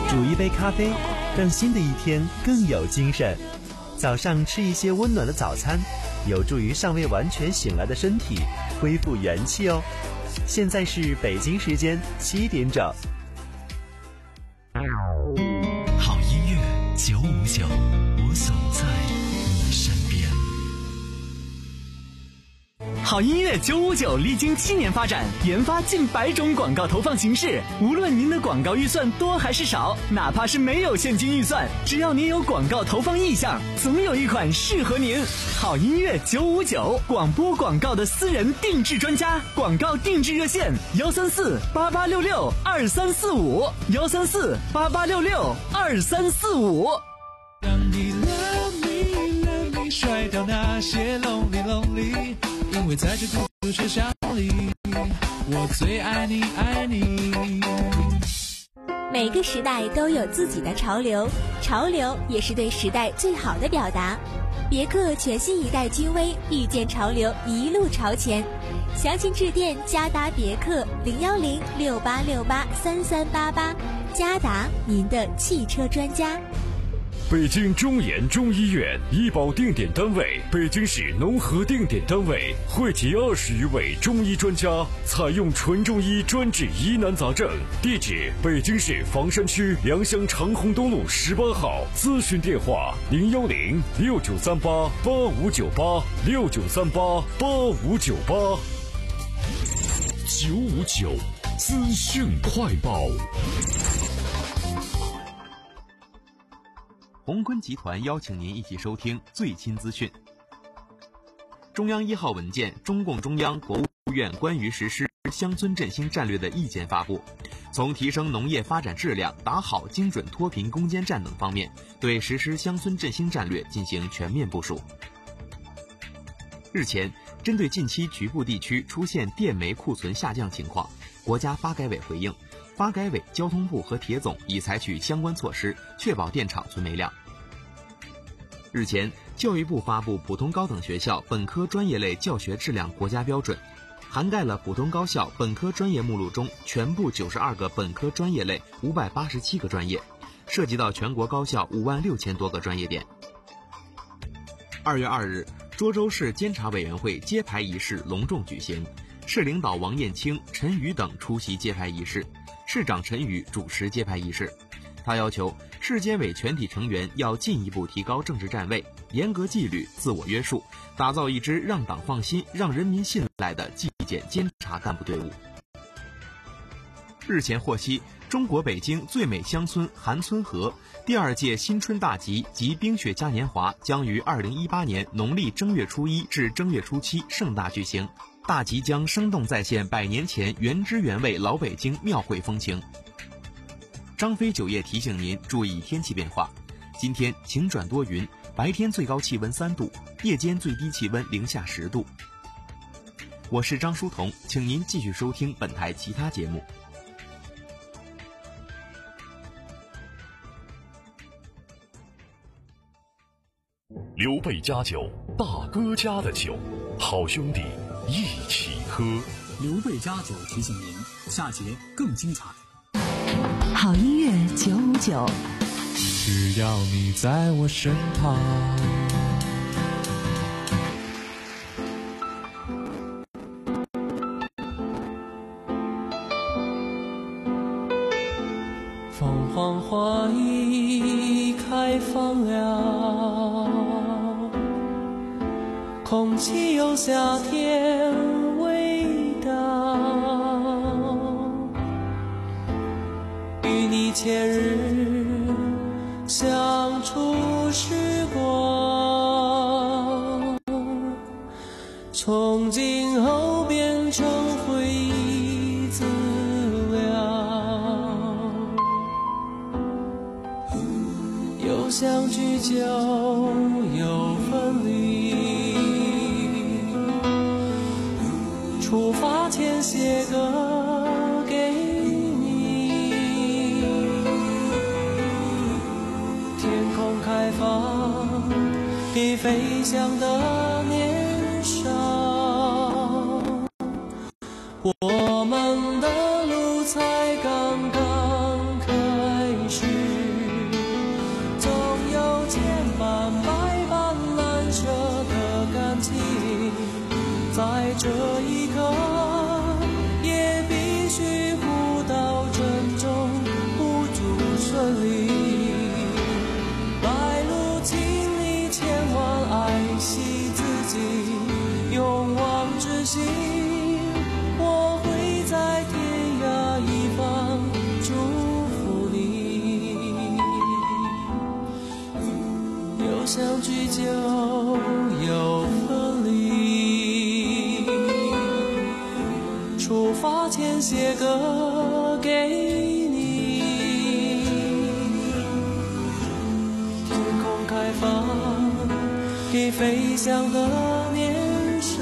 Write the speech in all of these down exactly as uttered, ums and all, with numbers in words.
煮一杯咖啡，让新的一天更有精神。早上吃一些温暖的早餐，有助于尚未完全醒来的身体恢复元气哦。现在是北京时间七点整。 好音乐九五九，我总在你身边。好音乐九五九历经七年发展，研发近百种广告投放形式。无论您的广告预算多还是少，哪怕是没有现金预算，只要您有广告投放意向，总有一款适合您。好音乐九五九，广播广告的私人定制专家，广告定制热线幺三四八八六六二三四五幺三四八八六六二三四五。 让你 love me love me 甩掉那些 lonely lonely， 因为在这孤独车厢里，我最爱你爱你。 每个时代都有自己的潮流，潮流也是对时代最好的表达。别克全新一代君威，遇见潮流，一路朝前。详情致电嘉达别克零幺零六八六八三三八八，嘉达，您的汽车专家。 北京中研中医院医保定点单位，北京市农合定点单位，汇集二十余位中医专家，采用纯中医专治疑难杂症。地址：北京市房山区良乡长虹东路十八号。咨询电话：零幺零六九三八八五九八六九三八八五九八。九五九资讯快报。 宏坤集团邀请您一起收听最新资讯。中央一号文件《中共中央、国务院关于实施乡村振兴战略的意见》发布，从提升农业发展质量、打好精准脱贫攻坚战等方面，对实施乡村振兴战略进行全面部署。日前，针对近期局部地区出现电煤库存下降情况，国家发改委回应，发改委、交通部和铁总已采取相关措施，确保电厂存煤量。日前，教育部发布普通高等学校本科专业类教学质量国家标准，涵盖了普通高校本科专业目录中全部九十二个本科专业类五百八十七个专业，涉及到全国高校五万六千多个专业点。二月二日，涿州市监察委员会揭牌仪式隆重举行，市领导王艳清、陈宇等出席揭牌仪式，市长陈宇主持揭牌仪式。他要求市监委全体成员要进一步提高政治站位，严格纪律、自我约束，打造一支让党放心、让人民信赖的纪检监察干部队伍。日前获悉，中国北京最美乡村韩村河第二届新春大集及冰雪嘉年华将于二零一八年农历正月初一至正月初七盛大举行。大集将生动再现百年前原汁原味老北京庙会风情。张飞酒业提醒您注意天气变化，今天晴转多云，白天最高气温三度，夜间最低气温零下十度。我是张书彤，请您继续收听本台其他节目。 刘备家酒，大哥家的酒，好兄弟一起喝。 刘备家酒提醒您，下节更精彩。 好音乐九五九， 只要你在我身旁。凤凰花已开放了，空气有夏天味道，与你前日相处时光，从今后变成回忆资料，有相聚就有分离，出发前写歌给你，天空开放给飞翔的年少，我们的路才刚刚开始。 这一刻也必须互道珍重，不足顺利。来路经历千万，爱惜自己，勇往直行。我会在天涯一方祝福你。有相聚就有分离，出发前写歌给你，天空开放给飞翔的年少，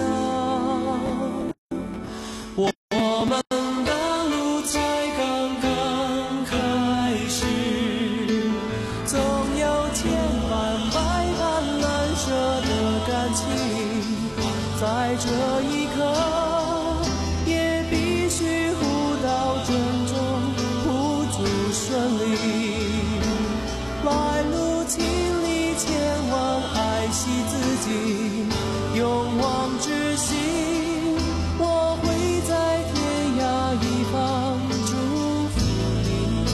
我们的路才刚刚开始，总有千般百般难舍的感情，在这一刻也必须互道珍重，不足顺利。来路经历千万，爱惜自己，勇往直行。我会在天涯一方祝福你。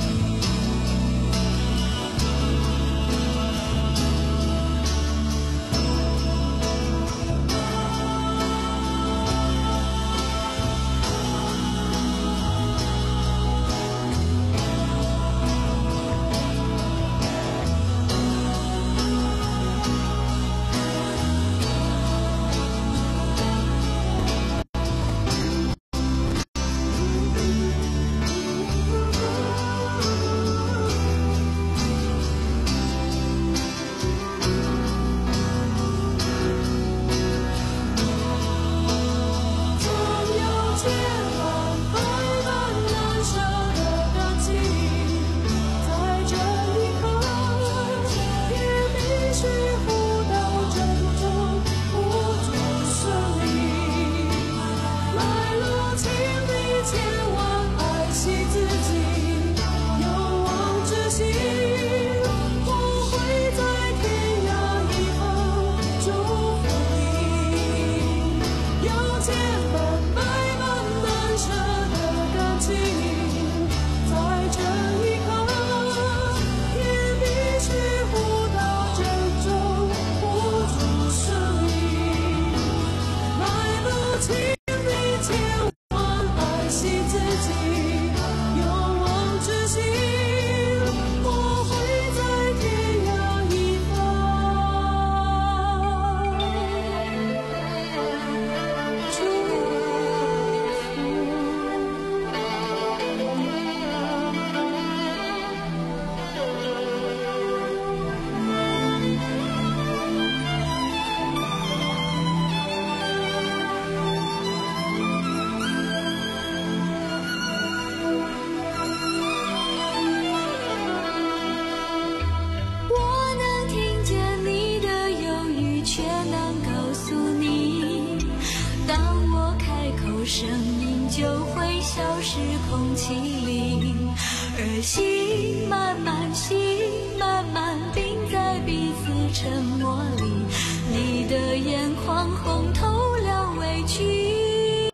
声音就会消失空气里，而心慢慢心慢慢冰在彼此沉默里，你的眼眶红透了委屈，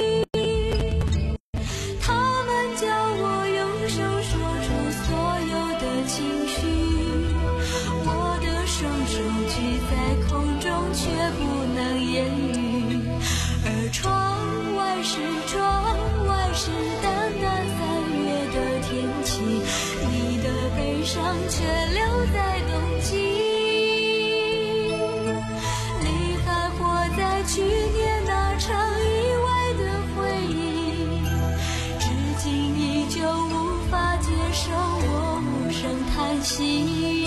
他们叫我用手说出所有的情绪，我的双手举在空中却不能言语，而窗外是窗外是淡淡三月的天气，你的悲伤却留在冬季，你还活在去年那场意外的回忆，至今依旧无法接受我无声叹息。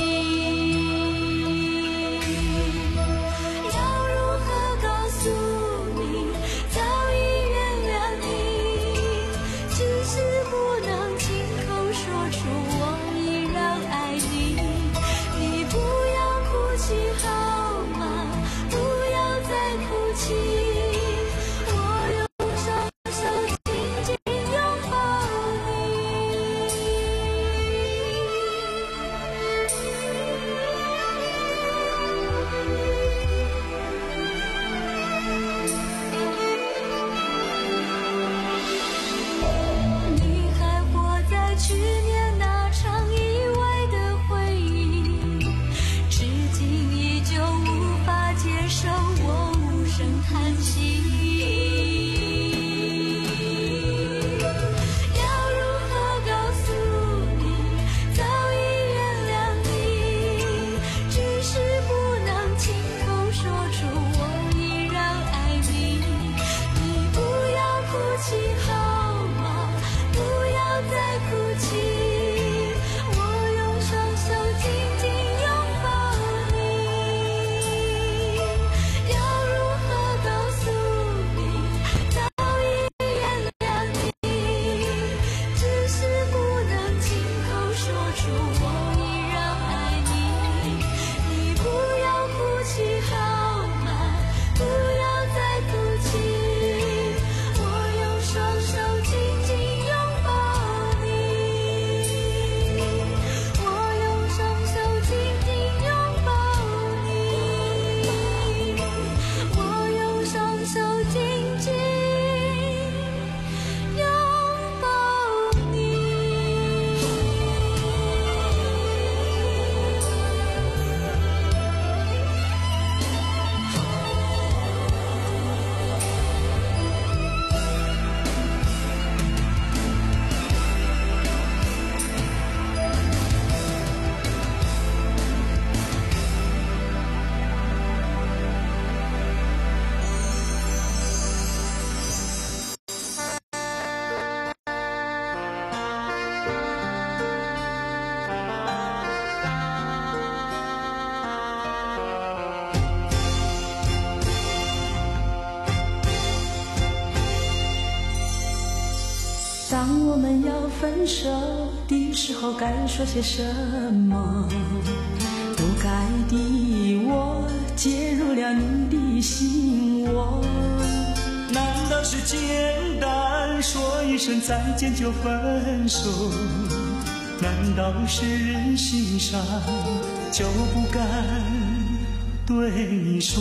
分手的时候该说些什么？不该的我介入了你的心窝。难道是简单说一声再见就分手？难道是人心上就不敢对你说？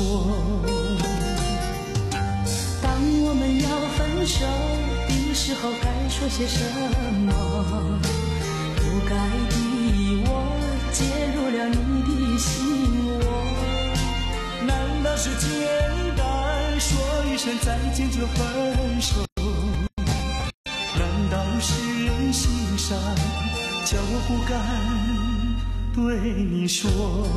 当我们要分手的时候该说些什么？不该的我介入了你的心窝。难道是简单说一声再见就分手？难道是人心上叫我不敢对你说？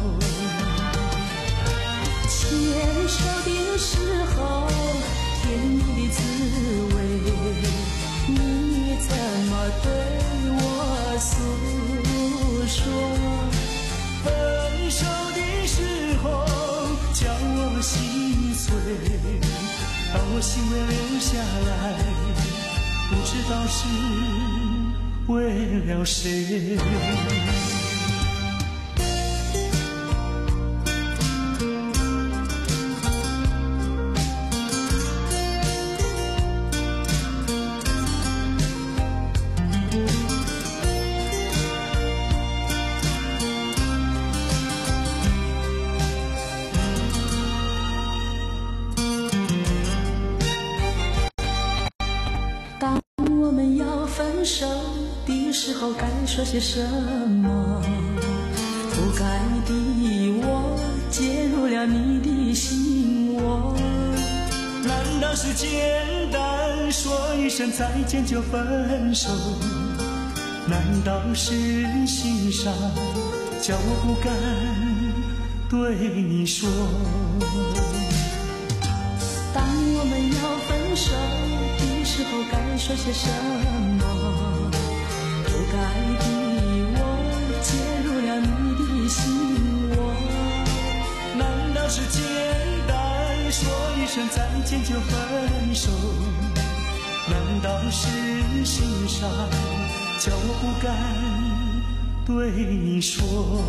牵手的时候甜蜜的滋味，你怎么对我诉说？分手的时候叫我心碎，把我心为留下来，不知道是为了谁。当我们要分手的时候该说些什么？不该的我介入了你的心窝。难道是简单说一声再见就分手？难道是人心上叫我不敢对你说？当我们要分手的时候该说些什么？不该的我介入了你的心窝。难道是简单说一声再见就分手？难道是人心上叫我不敢对你说？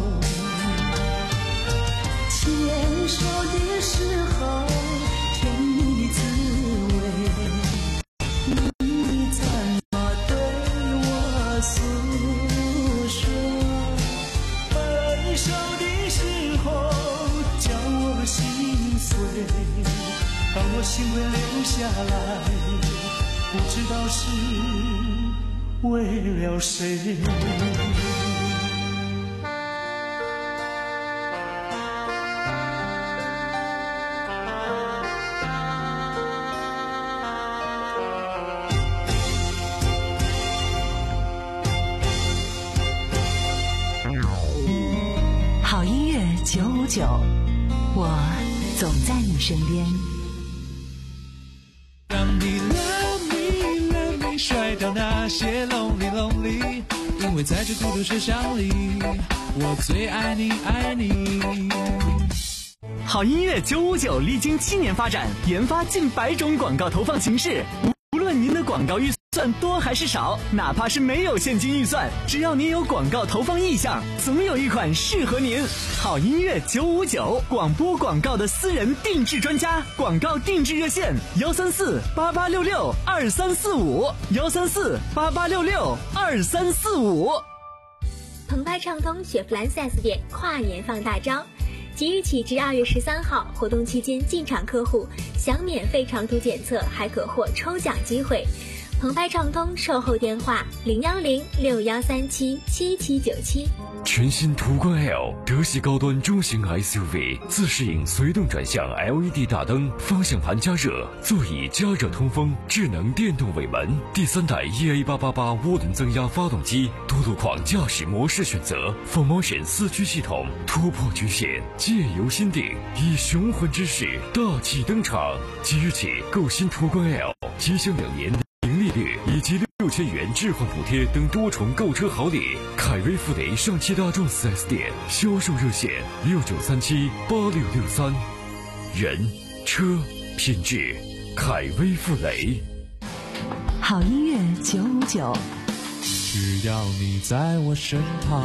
牵手的时候甜蜜的滋味，你怎么对我诉说？分手的时候叫我心碎，把我心会留下来，不知道是为了谁。 好音乐九五九，我总在你身边。 让你 love me love me 甩掉那些 lonely lonely， 因为在这孤独车厢里，我最爱你爱你。 好音乐九五九历经七年发展，研发近百种广告投放形式。无论您的广告预算多还是少，哪怕是没有现金预算，只要您有广告投放意向，总有一款适合您。好音乐九五九，广播广告的私人定制专家，广告定制热线幺三四八八六六二三四五幺三四八八六六二三四五。 澎湃畅通雪佛兰 四 S 店跨年放大招。即日起至二月十三号，活动期间进场客户享免费长途检测，还可获抽奖机会。澎湃畅通售后电话零幺零六幺三七七七九七。 全新途观 L 德系高端中型 S U V， 自适应随动转向 L E D 大灯，方向盘加热，座椅加热通风，智能电动尾门，第三代 E A 八八八涡轮增压发动机，多路况驾驶模式选择 ，Full Motion 四驱系统，突破局限，借由心定，以雄浑之势大气登场。即日起购新途观 L， 即享两年零利率以及六千元置换补贴等多重购车好礼。凯威富雷上汽大众 四 S 店销售热线六九三七八六六三。人车品质，凯威富雷。 好音乐九五九， 只要你在我身旁。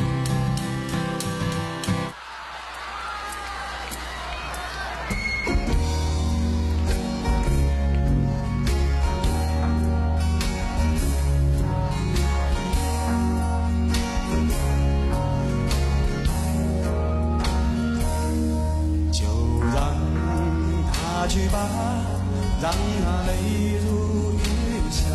去吧，让那泪如雨下。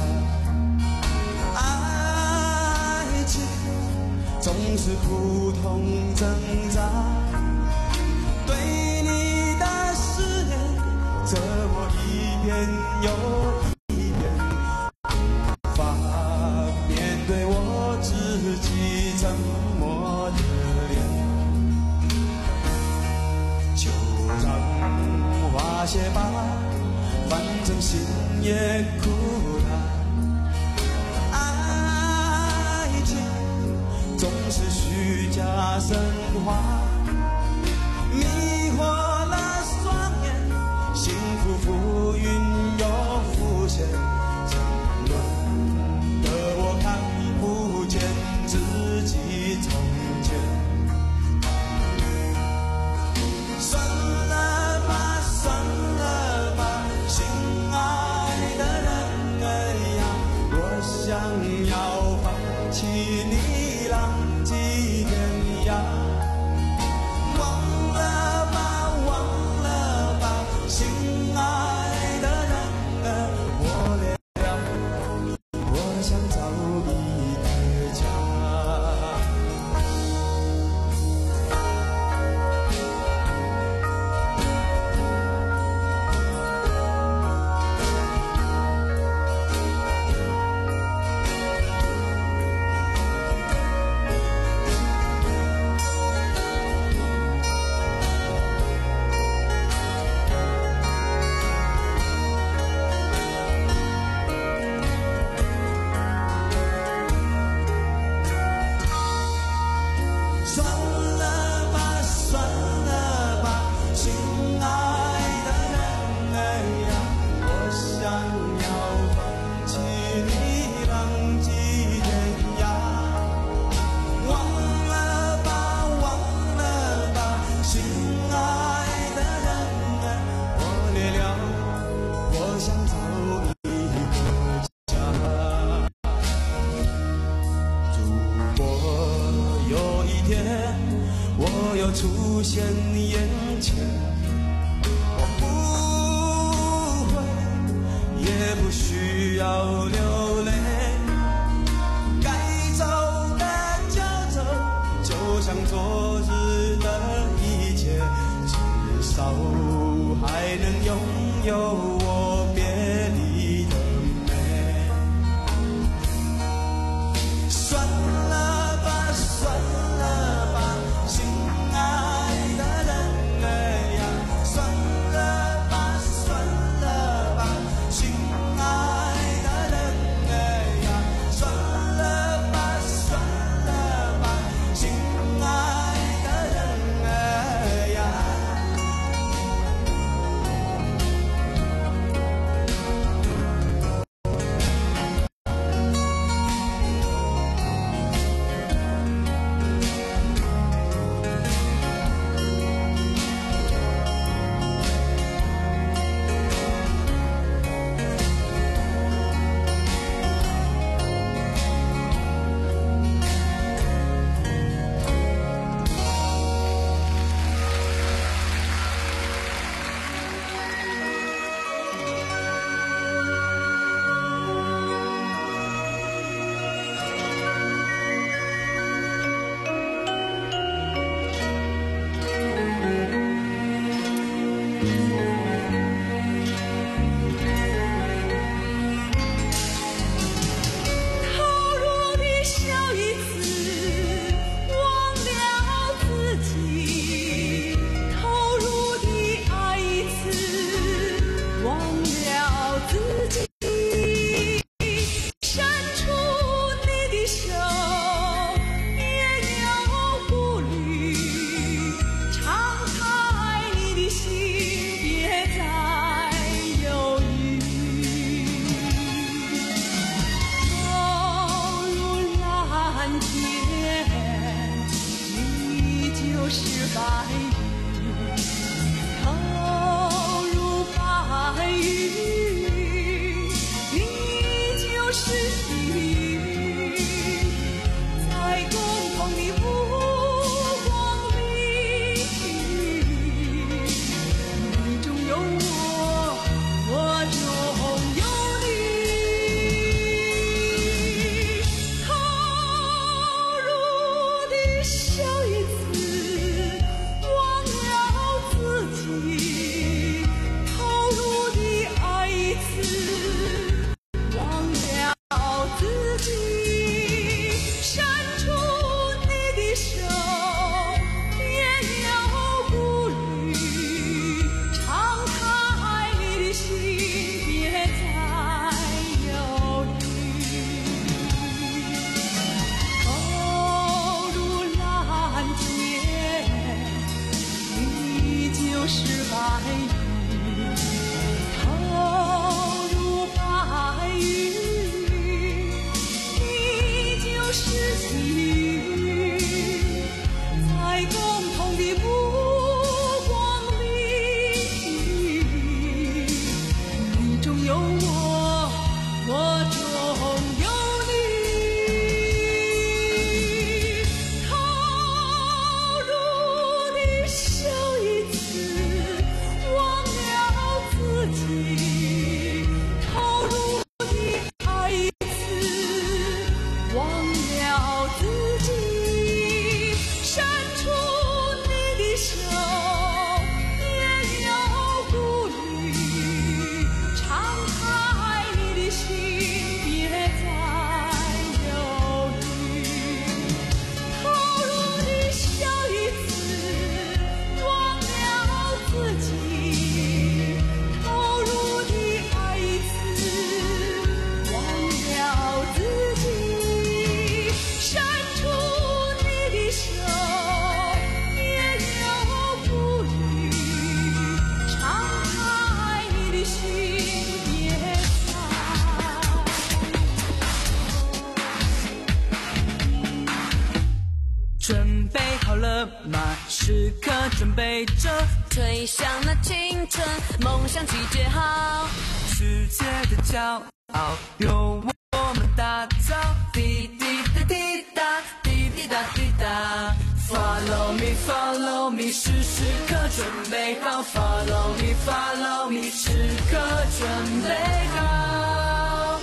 爱情总是苦痛挣扎，对你的思念，折磨一遍又一遍，无法面对我自己沉默的脸，就让花谢吧，反正心也枯了。爱情总是虚假神话，迷惑了双眼，幸福浮云又浮现，沉沦的我看不见自己从前。算了吧，算了吧，心爱的人儿呀，我想要放弃你，浪迹天涯。忘了吧，忘了吧，心爱的人儿，我累了，我想找一个家。算了吧，算了吧，心爱的人儿呀，我想要放弃你，浪迹天涯。忘了吧，忘了吧，心爱的人儿，我累了，我想找一个家。如果有一天我又出现眼前，我不会，也不需要流泪，该走的就走，就像昨日的一切，至少还能拥有我别离的美。算了吧，算了吧，心爱的人儿呀，算了吧，算了吧，心爱的人儿， 蓝天，你就是白云，投入白云，你就是雨，在共同的目光里，你中有我，我中有准备好了吗？时刻准备着， 吹响那青春梦想集结号， 世界的骄傲由我们打造。滴滴答滴答，滴滴答滴答。Follow me, follow me， 时时刻准备好。Follow me, follow me， 时刻准备好。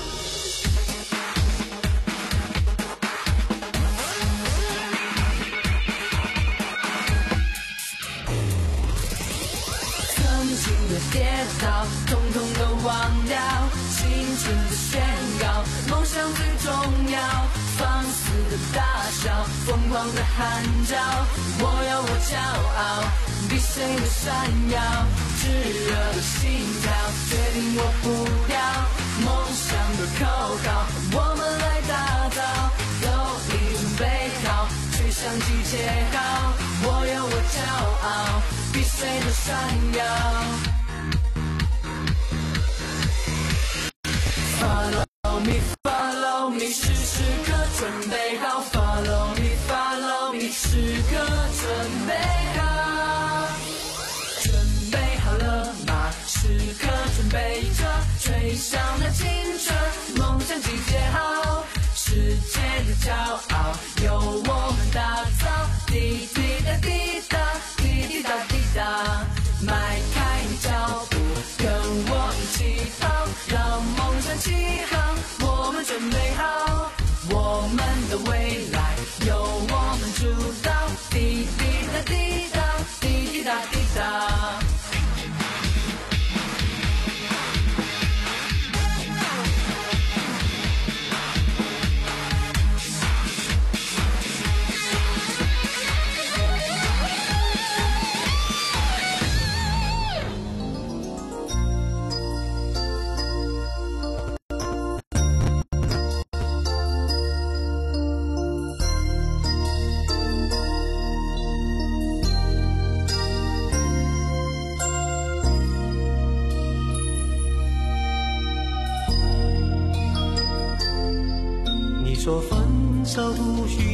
曾经的跌倒，统统都忘掉。青春的宣告，梦想最重要。放肆的大笑，疯狂的喊叫，我有我骄傲，比谁都闪耀。炙热的心跳，决定我步调。梦想的口号，我们来打造。有你准备好，吹响集结号，我有我骄傲，比谁都闪耀。Follow me, follow me， 时时刻准备好。Follow me, follow me， 时刻准备好。准备好了吗？时刻准备着，吹响那青春梦想集结号。世界的骄傲由我们打造。滴滴答滴答，滴滴答滴答，迈开你脚步，跟我一起跑，让梦想起航。我们准备好，我们的未来由我们主导。滴滴答滴答，滴滴答滴答。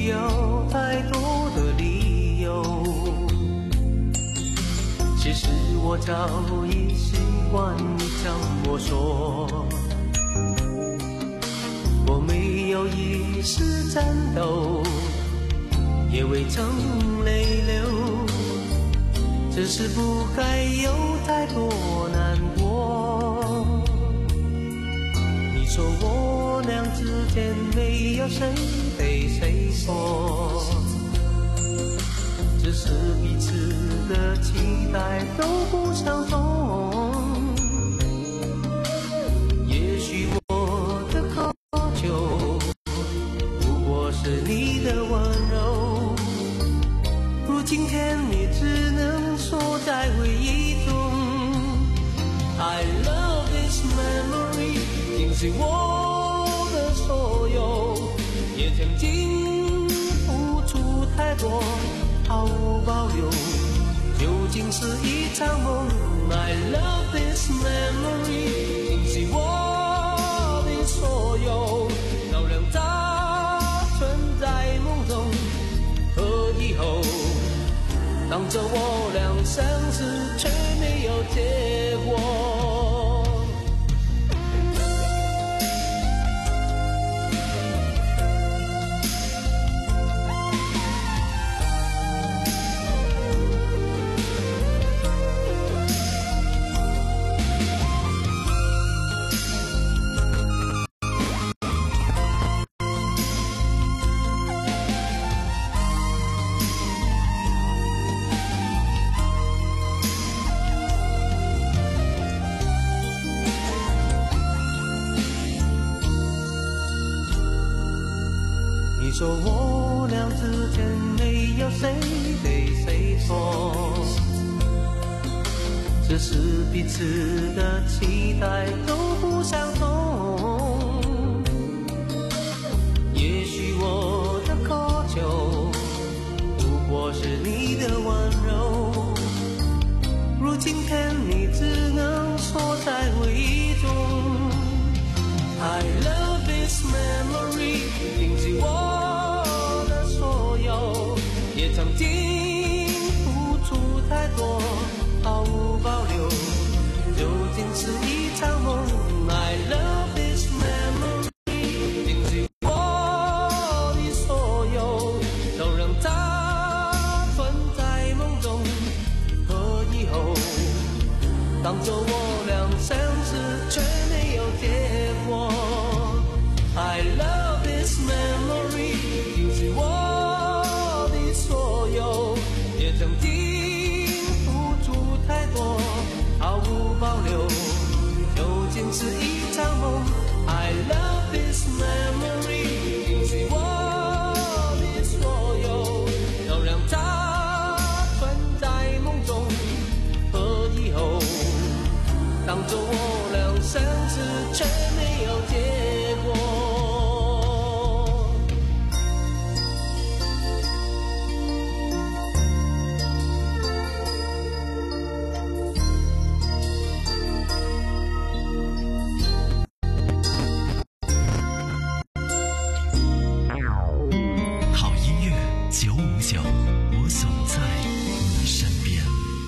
需要太多的理由，其实我早已习惯你将我说，我没有一丝战斗，也未曾泪流，只是不该有太多难过。你说我俩之间没有谁对谁错，只是彼此的期待都不相同。也许我的渴求不过是你的温柔，如今天你只能锁在回忆中。 I love this memory， 竟是我的所有，也曾经付出太多，毫无保留，究竟是一场梦。I love this memory， 竟是我的所有，照亮它存在梦中和以后，当着我俩相识却没有结果。 你说我俩之间没有谁对谁错，只是彼此的期待都不相同。也许我的渴求不过是你的温柔，如今天你只能锁在回忆中。I love this memory， 竟是我。 也曾经付出太多，毫无保留，究竟是一场梦。I love this memory， 竟是我的所有，都让它存在梦中和以后，当作我俩相识却没有结果。I love this memory， 竟是我。 也曾经付出太多，毫无保留，究竟是一场梦。I love this memory， 竟是我的所有，要让它存在梦中和以后，当作我俩相识却没有结果。 我总在你身边。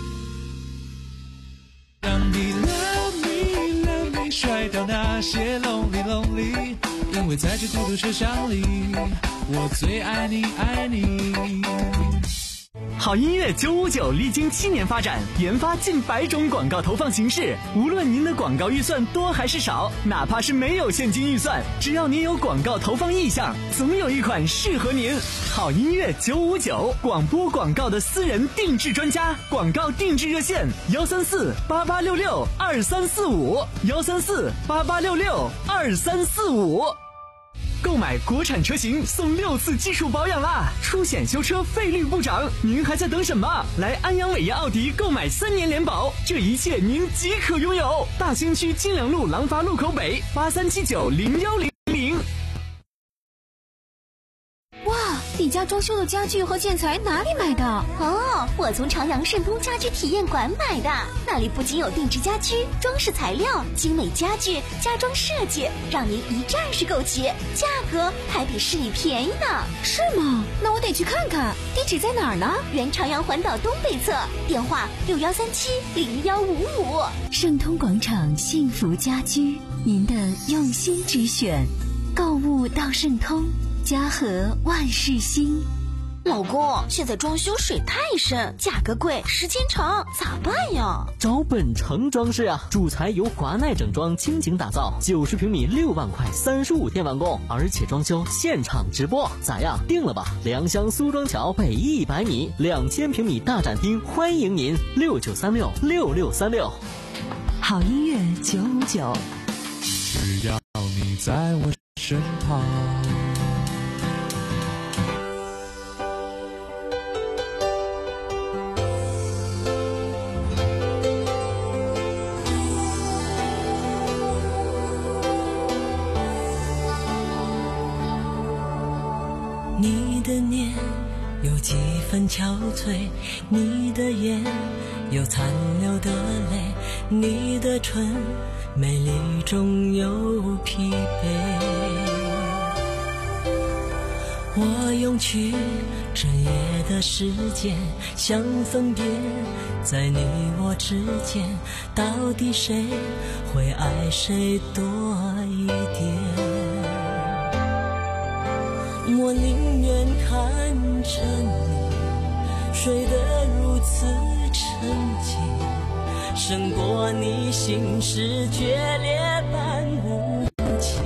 让你 love me love me 甩掉那些 lonely lonely， 因为在这孤独车厢里，我最爱你爱你。 好音乐九五九历经七年发展，研发近百种广告投放形式。无论您的广告预算多还是少，哪怕是没有现金预算，只要您有广告投放意向，总有一款适合您。好音乐九五九，广播广告的私人定制专家，广告定制热线：幺三四八八六六二三四五，幺三四八八六六二三四五。 购买国产车型送六次技术保养啦！出险修车费率不涨，您还在等什么？来安阳伟业奥迪购买三年联保，这一切您即可拥有。大兴区金良路廊坊路口北八三七九零幺零零。 哇，李佳装修的家具和建材哪里买的？ 哦，我从朝阳盛通家居体验馆买的，那里不仅有定制家居、装饰材料、精美家具、家装设计，让您一站式购齐，价格还比市里便宜呢。 是吗？那我得去看看。地址在哪儿呢？ 原朝阳环岛东北侧，电话六幺三七零幺五五。 盛通广场幸福家居，您的用心之选。购物到盛通，家和万事兴。 老公，现在装修水太深，价格贵，时间长，咋办呀？ 找本城装饰啊，主材由华奈整装倾情打造，九十平米六万块，三十五天完工，而且装修现场直播，咋样？定了吧？良乡苏庄桥北一百米，两千平米大展厅，欢迎您六九三六六六三六。 好音乐九五九， 只要你在我身旁。 你的脸有几分憔悴，你的眼有残留的泪，你的唇美丽中有疲惫。我用去整夜的时间，想分辨在你我之间，到底谁会爱谁多一点。我宁愿看着你睡得如此沉静，胜过你心事决裂般无情。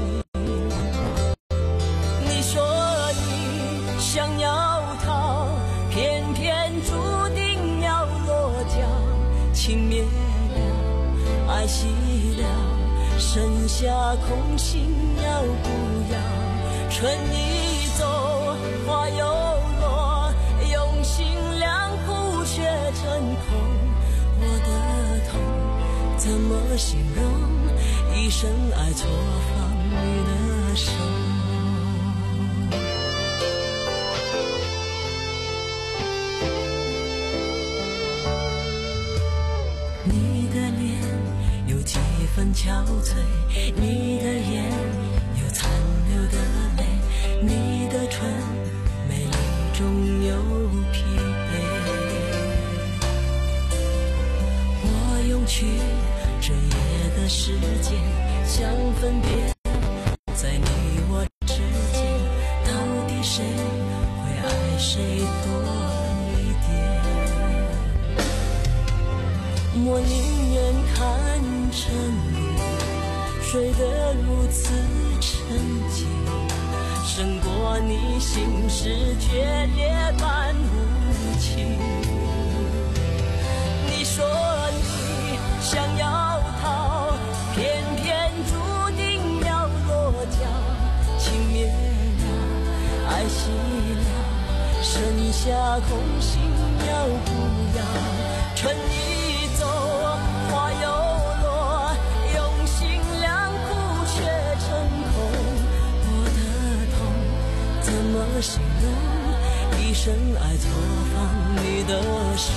你说你想要逃，偏偏注定要落脚，情灭了，爱熄了，剩下空心要不要？春已走，花又落，用心良苦却成空。我的痛怎么形容？一生爱错放你的手。你的脸有几分憔悴，你的眼有残留的泪，你的唇美丽中有疲惫。我用去整夜的时间，想分辨在你我之间，到底谁会爱谁多一点。我宁愿看着你睡得如此沉静，胜过你心事决裂般无情。你说你想要逃，偏偏注定要落脚，情灭了，爱熄了，剩下空心要不要？春已走，花又落，用心良苦却成空。我的痛怎么形容？一生爱错放你的手。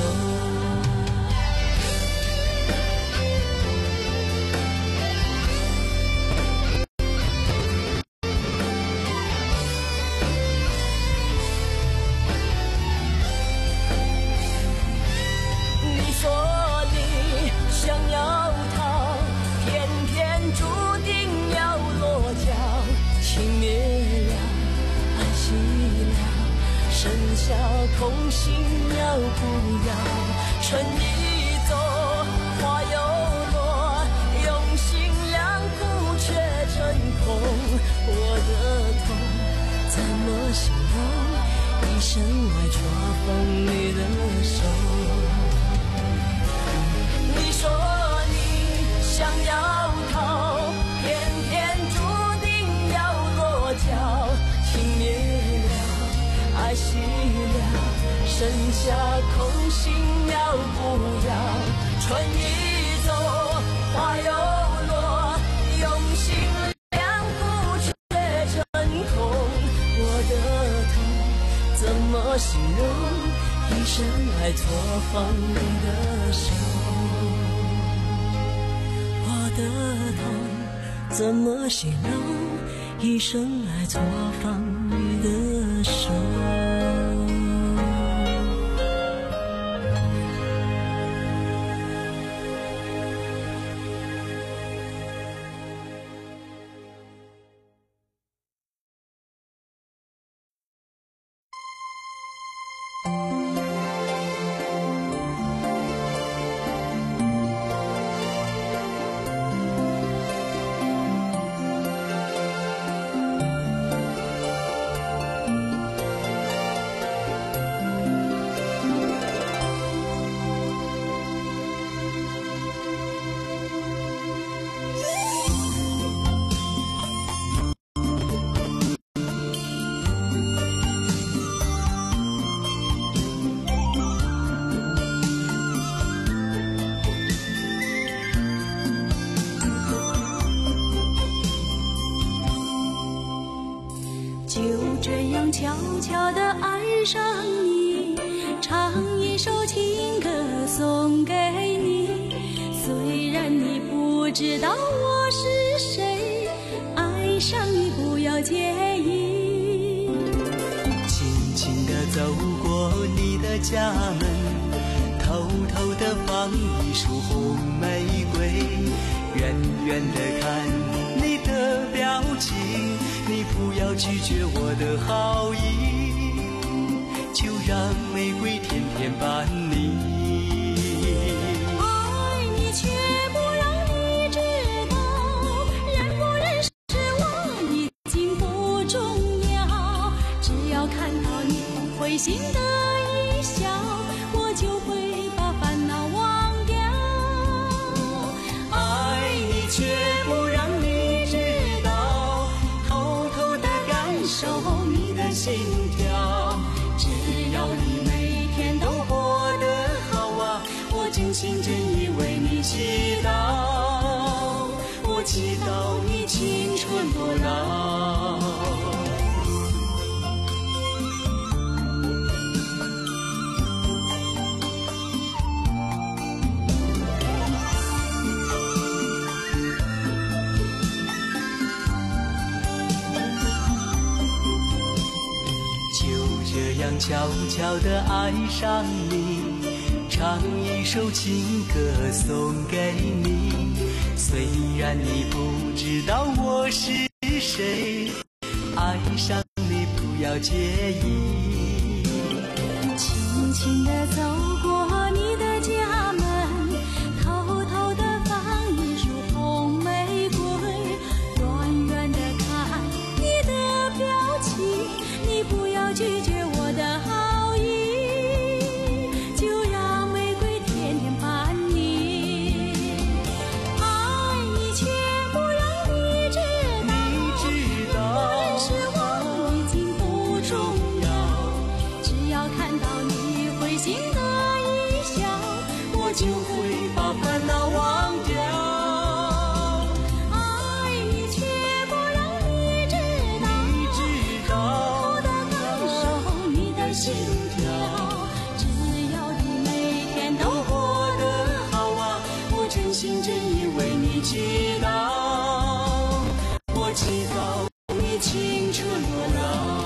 下空心要不要？春已走，花又落，用心良苦却成空。我的痛怎么形容？一生爱戳缝你的手。你说你想要逃，偏偏注定要落脚，情灭了，爱熄了，剩下空心要不要？春已走，花又落，用心良苦却成空。我的痛么形容一生来错放你的手？我的痛怎么形容一生来错放你的手？ 悄悄地爱上你，唱一首情歌送给你。虽然你不知道我是谁，爱上你不要介意。 轻轻地走过你的家门，偷偷地放一束红玫瑰，远远地看你的表情，你不要拒绝我的好意，就让玫瑰天天伴你。 爱你却不让你知道，认不认识我已经不重要，只要看到你会心的一笑，我就会把烦恼忘掉。 爱你却不让你知道，偷偷地感受你的心跳，只要你每天都过得好啊，我真心真意为你祈祷，我祈祷你青春不老。悄悄地爱上你，唱一首情歌送给你。虽然你不知道我是谁，爱上你不要介意。 轻轻地走过你的家门，偷偷地放一束红玫瑰，远远地看你的表情，你不要拒绝我的好意，就让玫瑰天天伴你。爱你却不让你知道，认识我已经不重要，只要看到你会心的一笑，我就会把烦恼忘掉。爱你却不让你知道，偷偷地感受你的心跳，只要你每天都过得好啊，我真心真意为你祈祷，我祈祷你青春不老。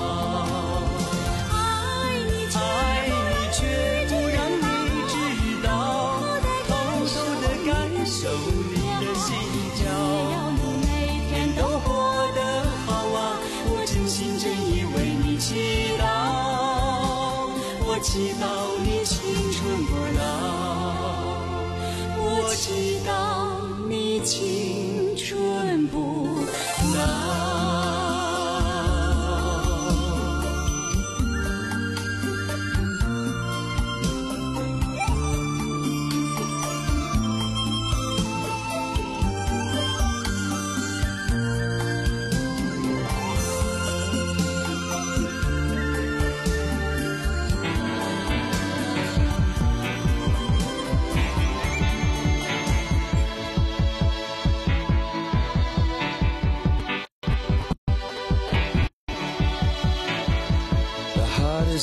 爱你却不让你知道，偷偷地感受你的心跳，只要你每天都过得好啊，我真心真意为你祈祷，我祈祷你青春不老，我祈祷你青春不老。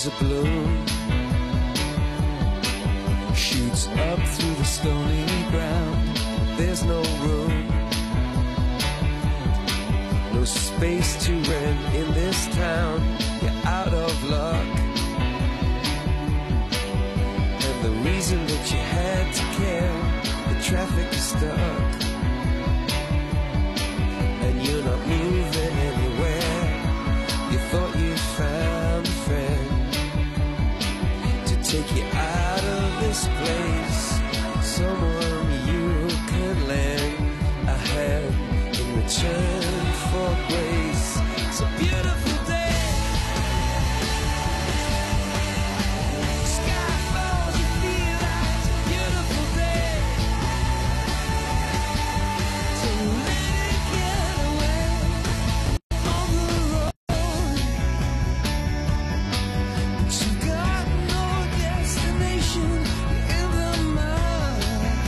rose of bloom shoots up through the stony ground. There's no room, no space to rent in this town. You're out of luck, and the reason that you had to care, the traffic is stuck, and you're not moving anywhere. You thought you found a friend to take you out of this place, someone you could lend a hand in return for grace. It's a beautiful day. Sky falls, you feel like it's a beautiful day. So let it get away on the road. But you got no destination in the mud.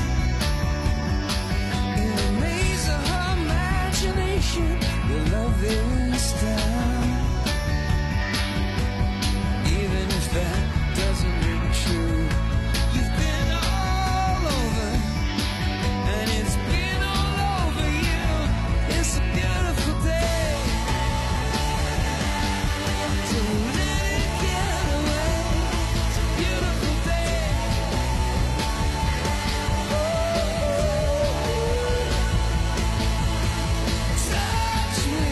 In the maze of her imagination, your love is down. Even if that doesn't ring true, you've been all over, and it's been all over you. It's a beautiful day. So let it get away. It's a beautiful day. Touch me,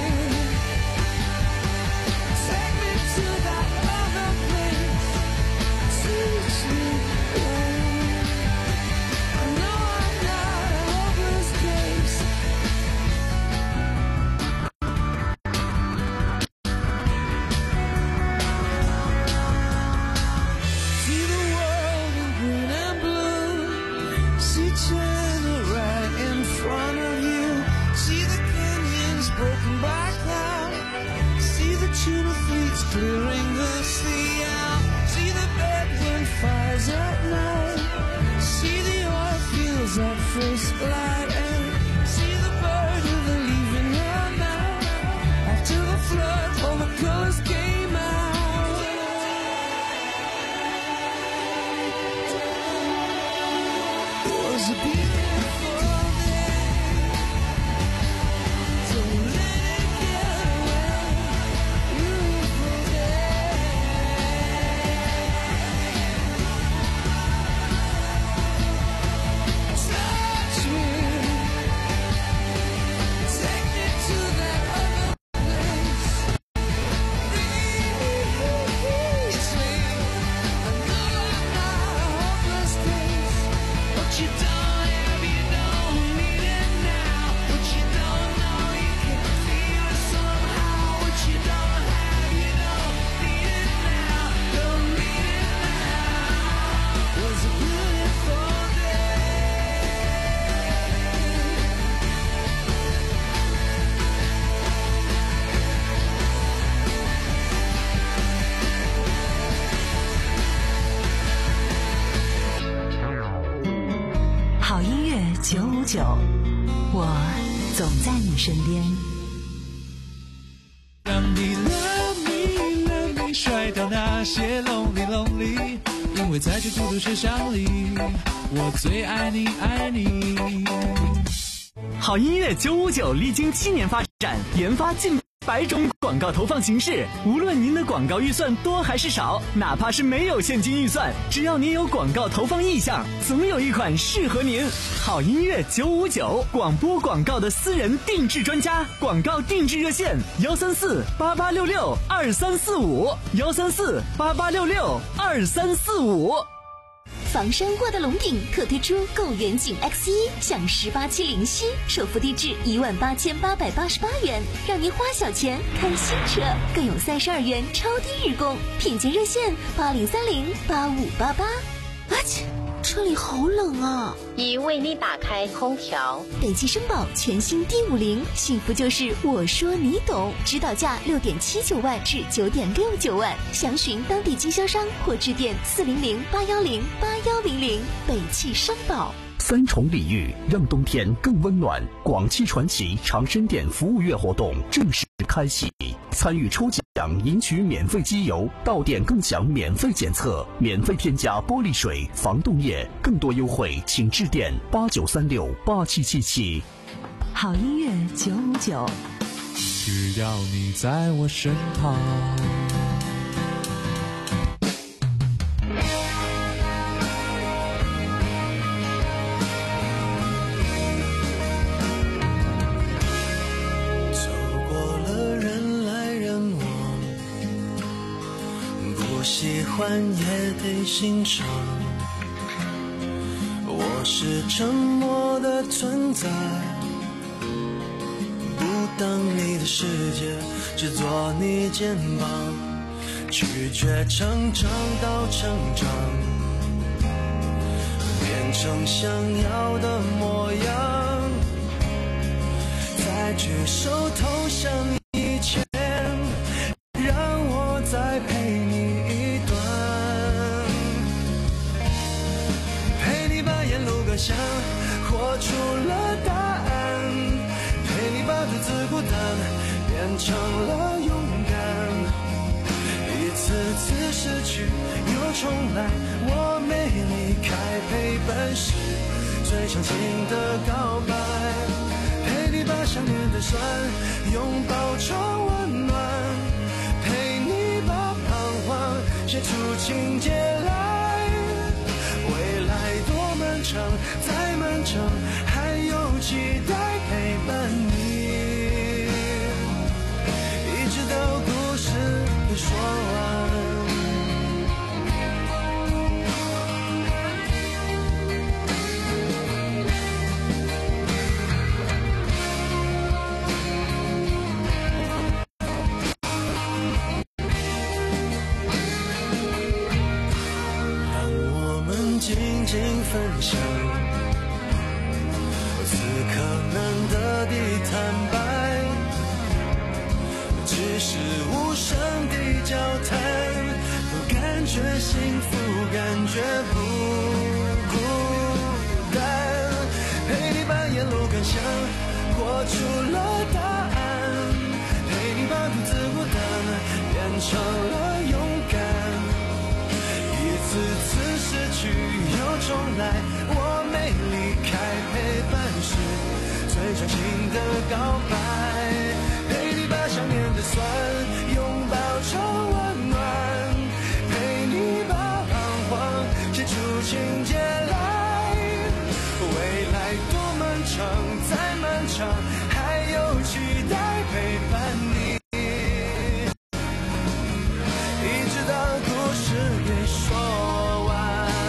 take me to that other place. Teach me, I know I'm not a hopeless case. See the world in green and blue. See China right in front of you. See the canyons broken by cloud. See the tuna fleets clearing the sea out. See the bedroom fires at night. See the oil fields at first light. And see the bird with a leaf in her mouth. After the flood, all the colors came out. It was a beautiful day. So let it get away. Beautiful day. Touch me, take me to that other place. It's me. I know I'm not a hopeless case. What you don't have, you don't need it now. What you don't know, you can feel it somehow. What you don't have, you don't need it now. Don't need it now. It was a beautiful day. “好音乐九五九”，我总在你身边。 让你 love me love me 甩掉那些 lonely lonely， 因为在这孤独车厢里，我最爱你爱你。 好音乐九五九历经七年发展，研发近百种广告投放形式。无论您的广告预算多还是少，哪怕是没有现金预算，只要您有广告投放意向，总有一款适合您。好音乐九五九，广播广告的私人定制专家，广告定制热线：幺三四八八六六二三四五，幺三四八八六六二三四五。 房山沃德龙鼎特推出购远景 X 一 享十八期零息，首付低至一万八千八百八十八元，让您花小钱看新车，更有三十二元超低日供。品鉴热线八零三零八五八八。啊切，车里好冷啊！ 已为你打开空调。 北汽绅宝全新 D 五零，幸福就是我说你懂，指导价六点七九万至九点六九万，详询当地经销商或致电四零零八幺零八幺零零。北汽绅宝。 三重礼遇，让冬天更温暖。广汽传祺长生店服务月活动正式开启，参与抽奖赢取免费机油，到店更享免费检测，免费添加玻璃水、防冻液。更多优惠请致电八九三六八七七七。 好音乐九五九， 只要你在我身旁。 走过了人来人往，不喜欢也得欣赏。我是沉默的存在，当你的世界只做你肩膀，拒绝成长到成长，变成想要的模样，在举手投降以前，让我再陪你一段，陪你把沿路感想活出了答案，陪你把独自孤单变成了勇敢，一次次失去又重来，我没离开陪伴时最长情的告白，陪你把想念的酸拥抱成温暖，陪你把彷徨写出情节来，未来多漫长再漫长，还有期待陪伴你，一直到故事被说完。让我们静静分享此刻难得的坦白，只是无声的交谈，都感觉幸福，感觉不孤单，陪你把沿路感想活出了答案，陪你把独自孤单变成了勇敢，一次次失去又重来，我没离开陪伴时最长情的告白，陪你把想念的酸拥抱成温暖，陪你把彷徨写出情节来，未来多漫长再漫长，还有期待陪伴你，一直到故事给说完。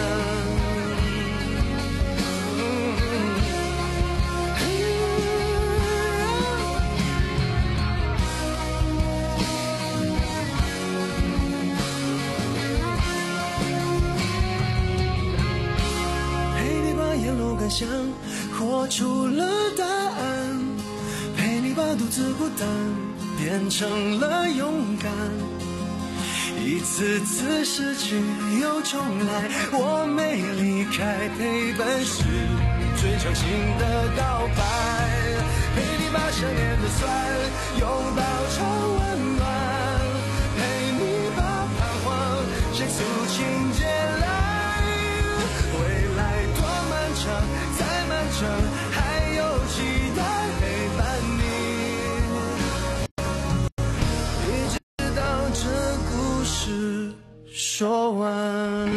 想活出了答案，陪你把独自孤单变成了勇敢，一次次失去又重来，我没离开陪伴时最长情的告白，陪你把想念的酸拥抱成温暖，陪你把彷徨写出情节来，未来多漫长再漫长，还有期待陪伴你，一直到这故事说完。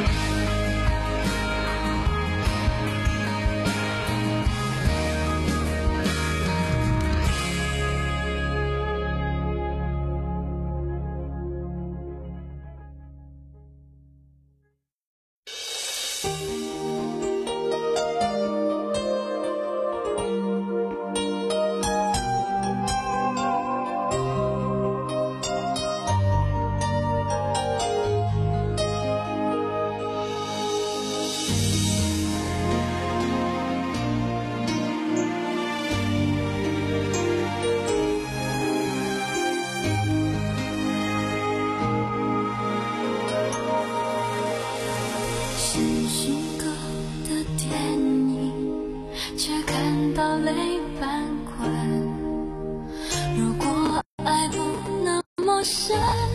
如果爱不那么深。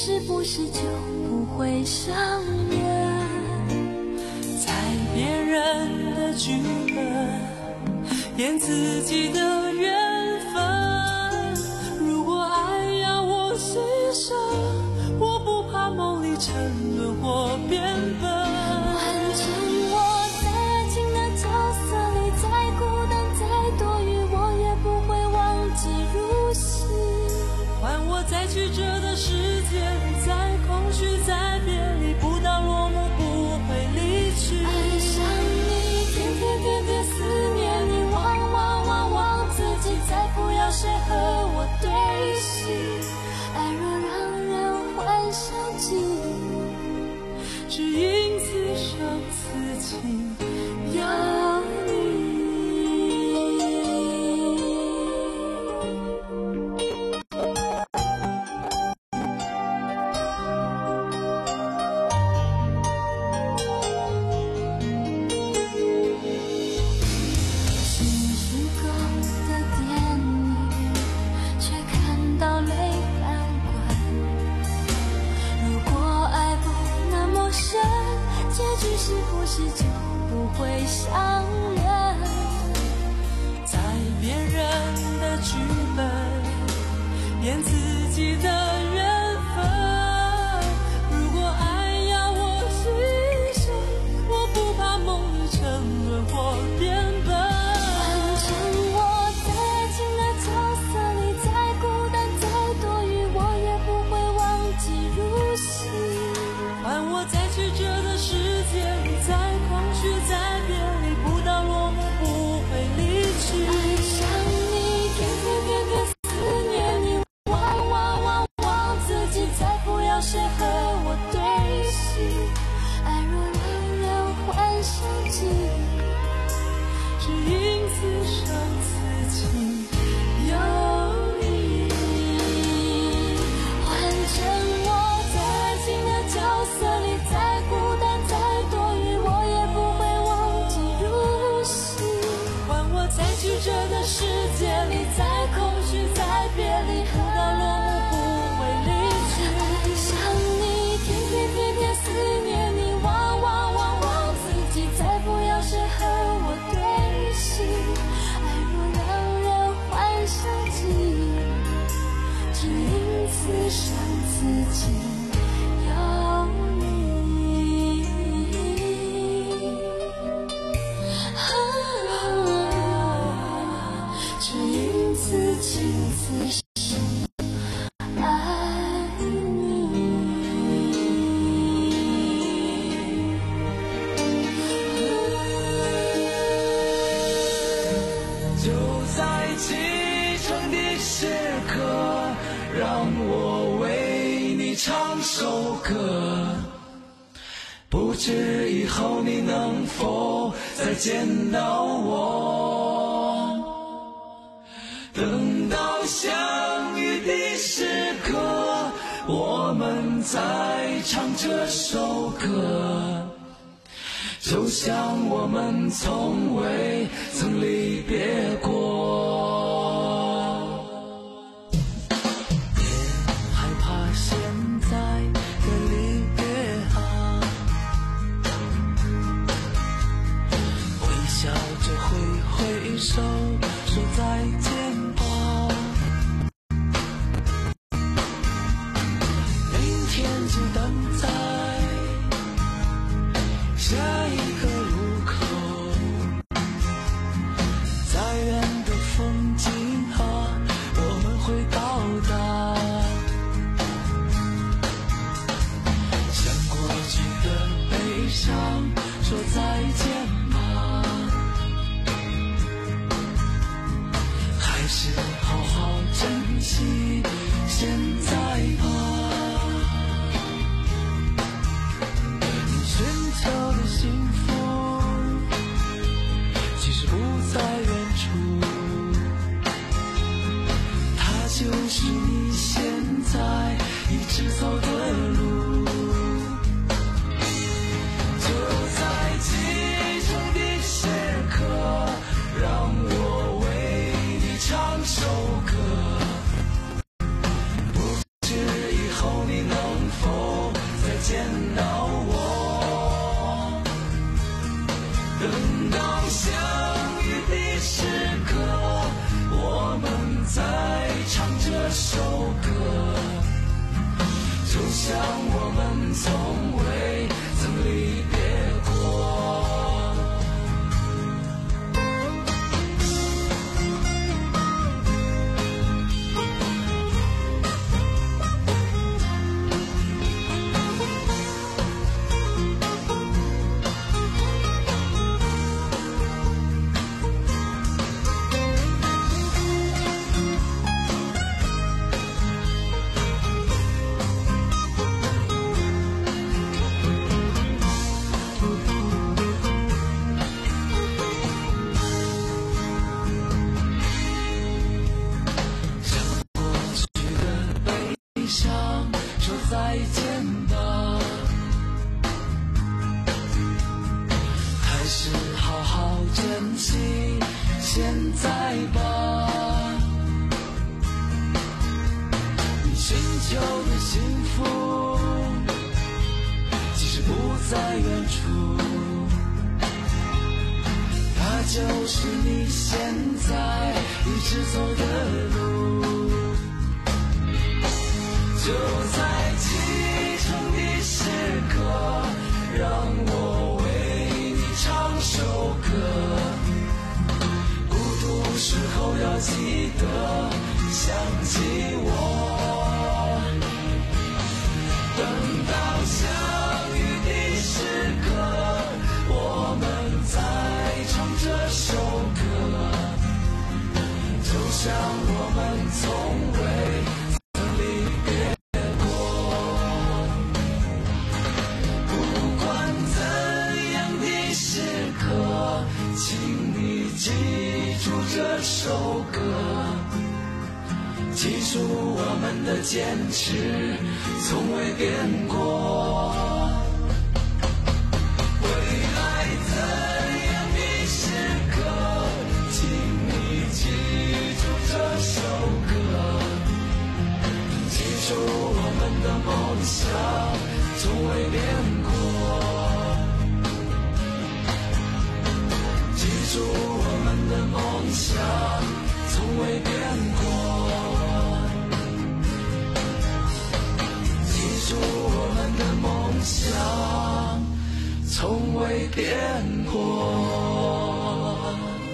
是不是就不会相恋？ 在别人的剧本演自己的缘分，如果爱要我牺牲，我不怕梦里沉沦或变笨。 换成我在爱情的角色里，再孤单再多余，我也不会忘记入戏。 换我在曲折的世界里，在空虚在别离，不到落幕不会离去。 爱上你，天天天天思念你，忘忘忘忘自己，再不要谁和我对戏。爱若让人幻想记忆， 只因此生此情有你。 是不是就不会相恋？ 在别人的剧本演自己的缘分，如果爱要我牺牲，我不怕梦里沉沦或变笨。 换成我在爱情的角色里，再孤单再多余，我也不会忘记入戏。 换我在曲折的世界里，在空虚在别离，不到落幕不会离去。 爱上你，天天天天思念你，忘忘忘忘自己，再不要谁和我对戏。爱若让人幻想记忆， 只因此生此情有你。 换成我在爱情的角色里，再孤单再多余，我也不会忘记入戏。 换我在曲折的世界里，在空虚在别离，不到落幕不会离去。 爱上你，天天天天思念你，忘忘忘忘自己，再不要谁和我对戏。爱若让人幻想记忆，只因此生此情有你。只因此情此生爱你。 就在启程的时刻，让我为你唱首歌，不知以后你能否再见到我。等到相遇的时刻，我们再唱这首歌，就像我们从未曾离别过。别害怕现在的离别啊，微笑着挥挥手说再见吧。明天就等在下一个路口，再远的风景啊，我们会到达。向过去的悲伤说再见吧，还是好好珍惜现在吧。你寻求的幸福，其实不在远处，它就是你现在一直走的路。就在启程的时刻，让我为你唱首歌，不知以到我，等到相遇的时刻，我们在唱这首歌，就像我们从未曾离别过。再见吧，还是好好珍惜现在吧。你寻求的幸福，其实不在远处，它就是你现在一直走的路。就在启程的时刻，让我为你唱首歌。孤独时候要记得想起我，等到相遇的时刻，我们再唱这首歌，就像我们从未这首歌，记住我们的坚持从未变过。未来怎样的时刻，请你记住这首歌，记住我们的梦想从未变过。记住我们的梦想从未变过，记住我们的梦想从未变过。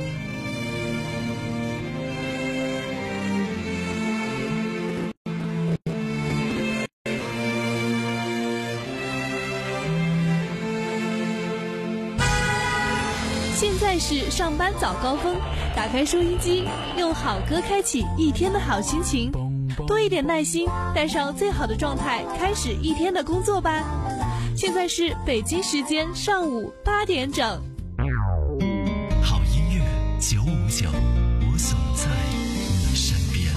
现在是上班早高峰，打开收音机，用好歌开启一天的好心情，多一点耐心，带上最好的状态，开始一天的工作吧。现在是北京时间上午八点整。 好音乐九五九，我总在你身边。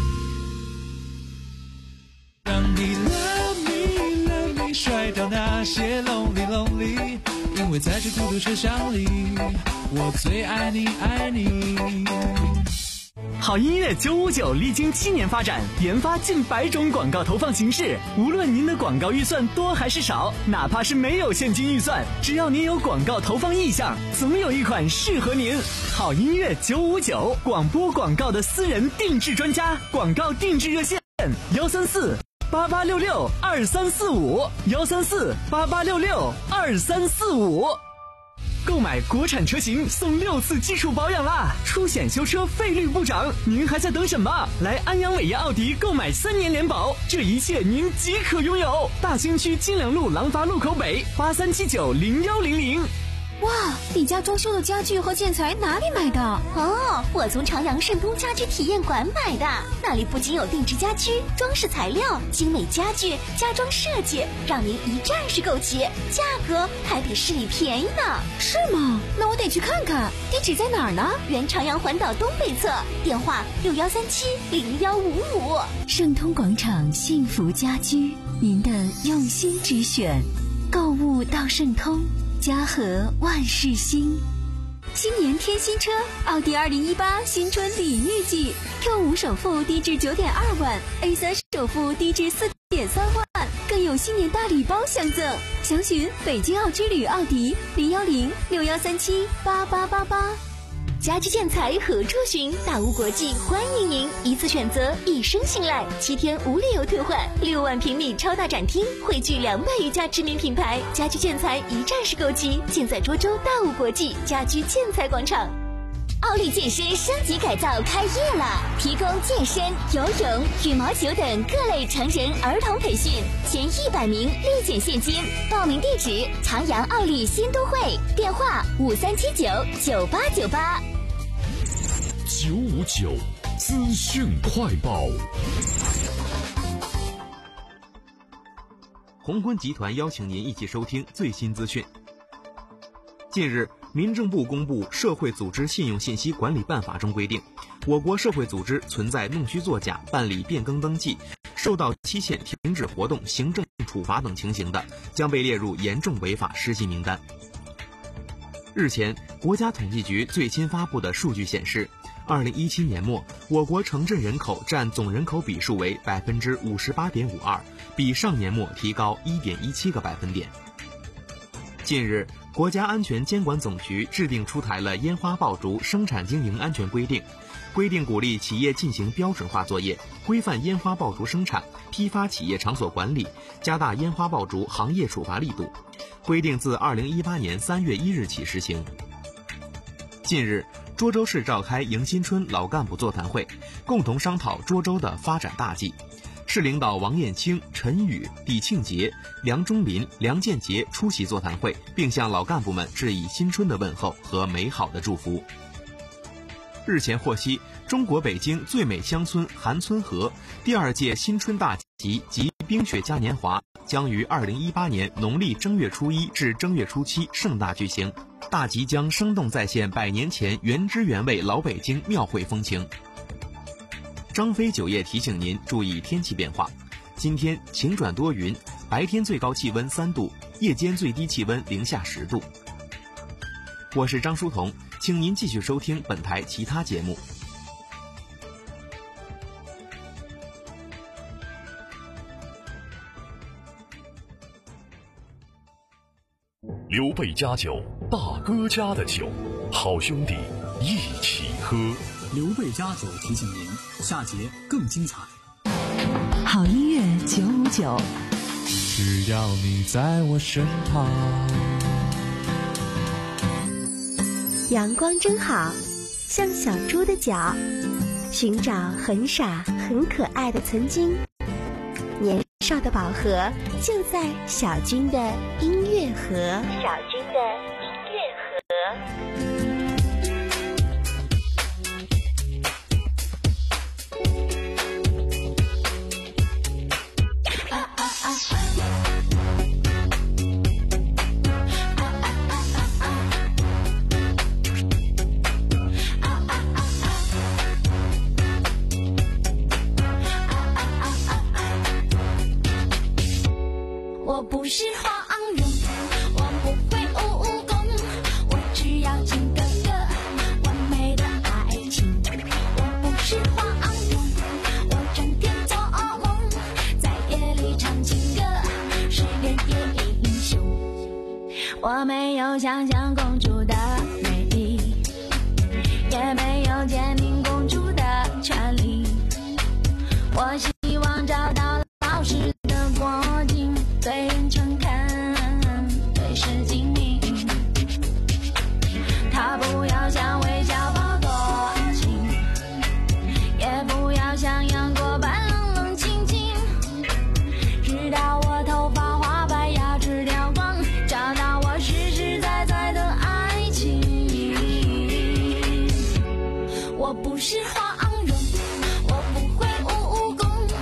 让你 love me love me 甩掉那些 lonely lonely， 因为在这孤独车厢里，我最爱你爱你。 好音乐九五九历经七年发展，研发近百种广告投放形式。无论您的广告预算多还是少，哪怕是没有现金预算，只要您有广告投放意向，总有一款适合您。好音乐九五九，广播广告的私人定制专家，广告定制热线幺三四八八六六二三四五幺三四八八六六二三四五。购买国产车型送六次基础保养啦，出险修车费率不涨，您还在等什么？来安阳伟业奥迪购买三年联保，这一切您即可拥有。大兴区金良路廊坊路口北八三七九零幺零零。 哇，你家装修的家具和建材哪里买的？哦，我从朝阳盛通家居体验馆买的，那里不仅有定制家居、装饰材料、精美家具、家装设计，让您一站式购齐，价格还比市里便宜呢。是吗？那我得去看看。地址在哪儿呢？原朝阳环岛东北侧，电话六幺三七零幺五五。 盛通广场幸福家居，您的用心之选，购物到盛通。家和万事兴，新年添新车，奥迪二零一八新春礼遇季 ，Q 五首付低至九点二万 ，A 三首付低至四。 点三万，更有新年大礼包相赠。详询北京奥之旅奥迪零幺零六幺三七八八八八。家居建材何处寻？大屋国际欢迎您，一次选择，一生信赖，七天无理由退换，六万平米超大展厅，汇聚两百余家知名品牌，家居建材一站式购齐，尽在涿州大屋国际家居建材广场。奥利健身升级改造开业了，提供健身、游泳、羽毛球等各类成人儿童培训，前一百名立减现金。报名地址：长阳奥利新都会，电话五三七九九八九八。 九五九资讯快报。 鸿鹄集团邀请您一起收听最新资讯。近日，民政部公布《社会组织信用信息管理办法》中规定，我国社会组织存在弄虚作假、办理变更登记、受到期限停止活动、行政处罚等情形的，将被列入严重违法失信名单。日前，国家统计局最新发布的数据显示，二零一七年末，我国城镇人口占总人口比数为百分之五十八点五二，比上年末提高一点一七个百分点。近日，国家安全监管总局制定出台了烟花爆竹生产经营安全规定，规定鼓励企业进行标准化作业，规范烟花爆竹生产、批发企业场所管理，加大烟花爆竹行业处罚力度。规定自二零一八年三月一日起实行。近日，涿州市召开迎新春老干部座谈会，共同商讨涿州的发展大计。市领导王艳卿、陈宇、李庆杰、梁忠林、梁建杰出席座谈会，并向老干部们致以新春的问候和美好的祝福。日前获悉，中国北京最美乡村韩村河第二届新春大集及冰雪嘉年华将于二零一八年农历正月初一至正月初七盛大举行。大集将生动再现百年前原汁原味老北京庙会风情。张飞酒业提醒您注意天气变化，今天晴转多云，白天最高气温三度，夜间最低气温零下十度。我是张书彤，请您继续收听本台其他节目。 刘备家酒，大哥家的酒，好兄弟一起喝。 刘备家酒提醒您，下节更精彩。 好音乐九五九， 只要你在我身旁。 阳光真好，像小猪的脚，寻找很傻很可爱的曾经。年少的宝盒就在小军的音乐盒。小军的音乐盒。 我不是花人，我不会武功，我只要金哥哥完美的爱情。我不是花人，我整天做梦，在夜里唱情歌，是个夜英雄。我没有想象公主的美丽，也没有坚定公主的权利。我希望找到老实的国境，对人诚恳，对事精明。他不要像韦小宝多情，也不要像杨过般冷冷清清。直到我头发花白，牙齿掉光，找到我实实在在的爱情。我不是花人，我不会武功，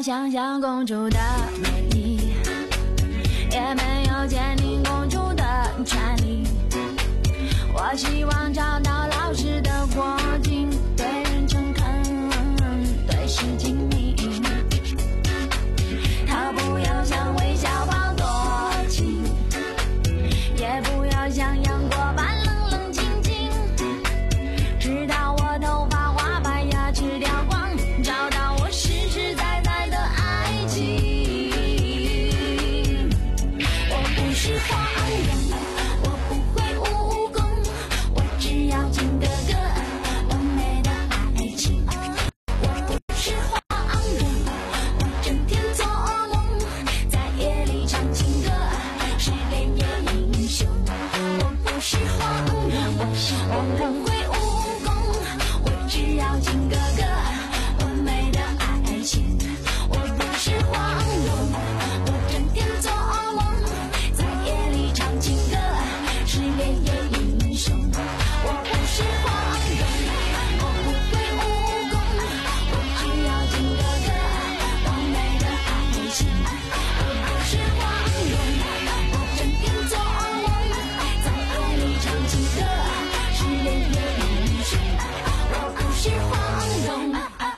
想象公主的美丽，也没有坚定公主的权利。我希望找到老实的国境，对人诚恳，对事精明。他不要像微笑包多情，也不要像阳光般冷冷清清。直到我头发花白，牙齿掉光，找到我实实在在的爱情。我不是皇人，我不会武功，我只要金哥哥完美的爱情。我不是皇人，我整天做梦，在夜里唱情歌，是恋夜英雄。我不是皇人，我不会武功，我只要金哥哥完美的爱情。我不是皇人，我整天做梦，在夜里唱情歌，是恋夜英雄。我不是皇人，我不会武功，我只要金哥哥完美的爱情。我不是皇人，我整天做梦，在夜里唱情歌，是恋夜英雄。我不是皇人。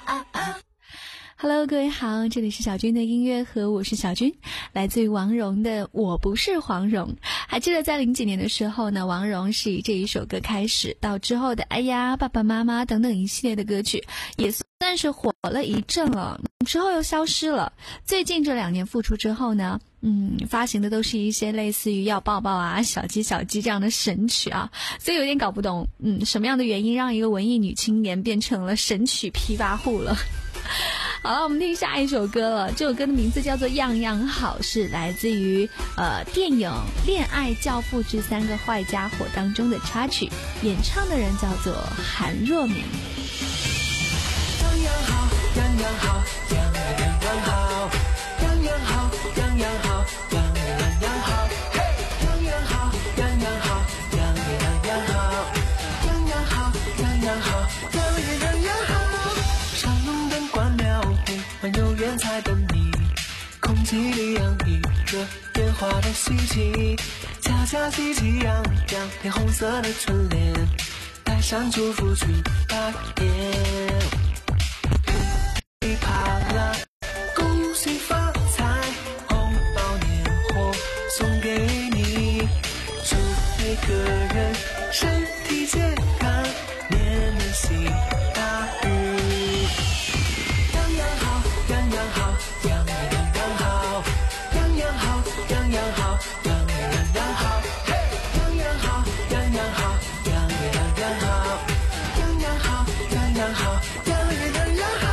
Hello， 各位好，这里是小军的音乐盒，我是小军，来自于王蓉的《我不是黄蓉》。还记得在零几年的时候呢，王蓉是以这一首歌开始，到之后的哎呀、爸爸妈妈等等一系列的歌曲，也算是火了一阵了，之后又消失了。最近这两年复出之后呢，嗯，发行的都是一些类似于要抱抱啊、小鸡小鸡这样的神曲啊，所以有点搞不懂，嗯，什么样的原因让一个文艺女青年变成了神曲批发户了。好了，我们听下一首歌了。这首歌的名字叫做《样样好》，是来自于呃电影《恋爱教父之三个坏家伙》当中的插曲，演唱的人叫做韩若明。 样样好，样样好，样样样好，样样好，样样好，样样样好，样样好，样样好，样样样好，样样好，样样好，样样样好。上路灯关了，黑漫游园才等你，空气里洋溢着烟花的希奇，恰恰喜气洋洋，偏红色的春联，带上祝福去拜年。噼啪啦，恭喜发财，红包年货送给你，祝每个人身体健康，年年行大运。样样好，样样好，样样样好，样样好，样样好，样样样好，样样好，样样好，样样样好，样样好，样样好，样样样好。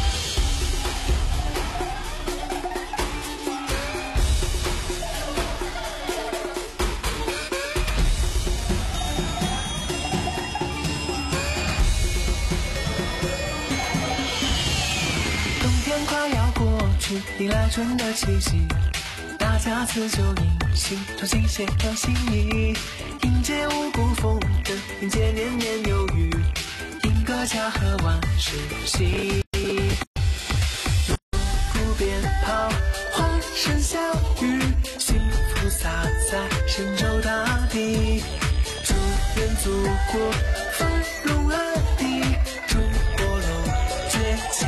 快要过去，迎来春的气息，大家辞旧迎新，重新写上心意，迎接五谷丰登，迎接年年有余，迎个家和万事兴。路边跑，欢声笑语，幸福洒在神州大地，祝愿祖国繁荣安定，中国龙崛起。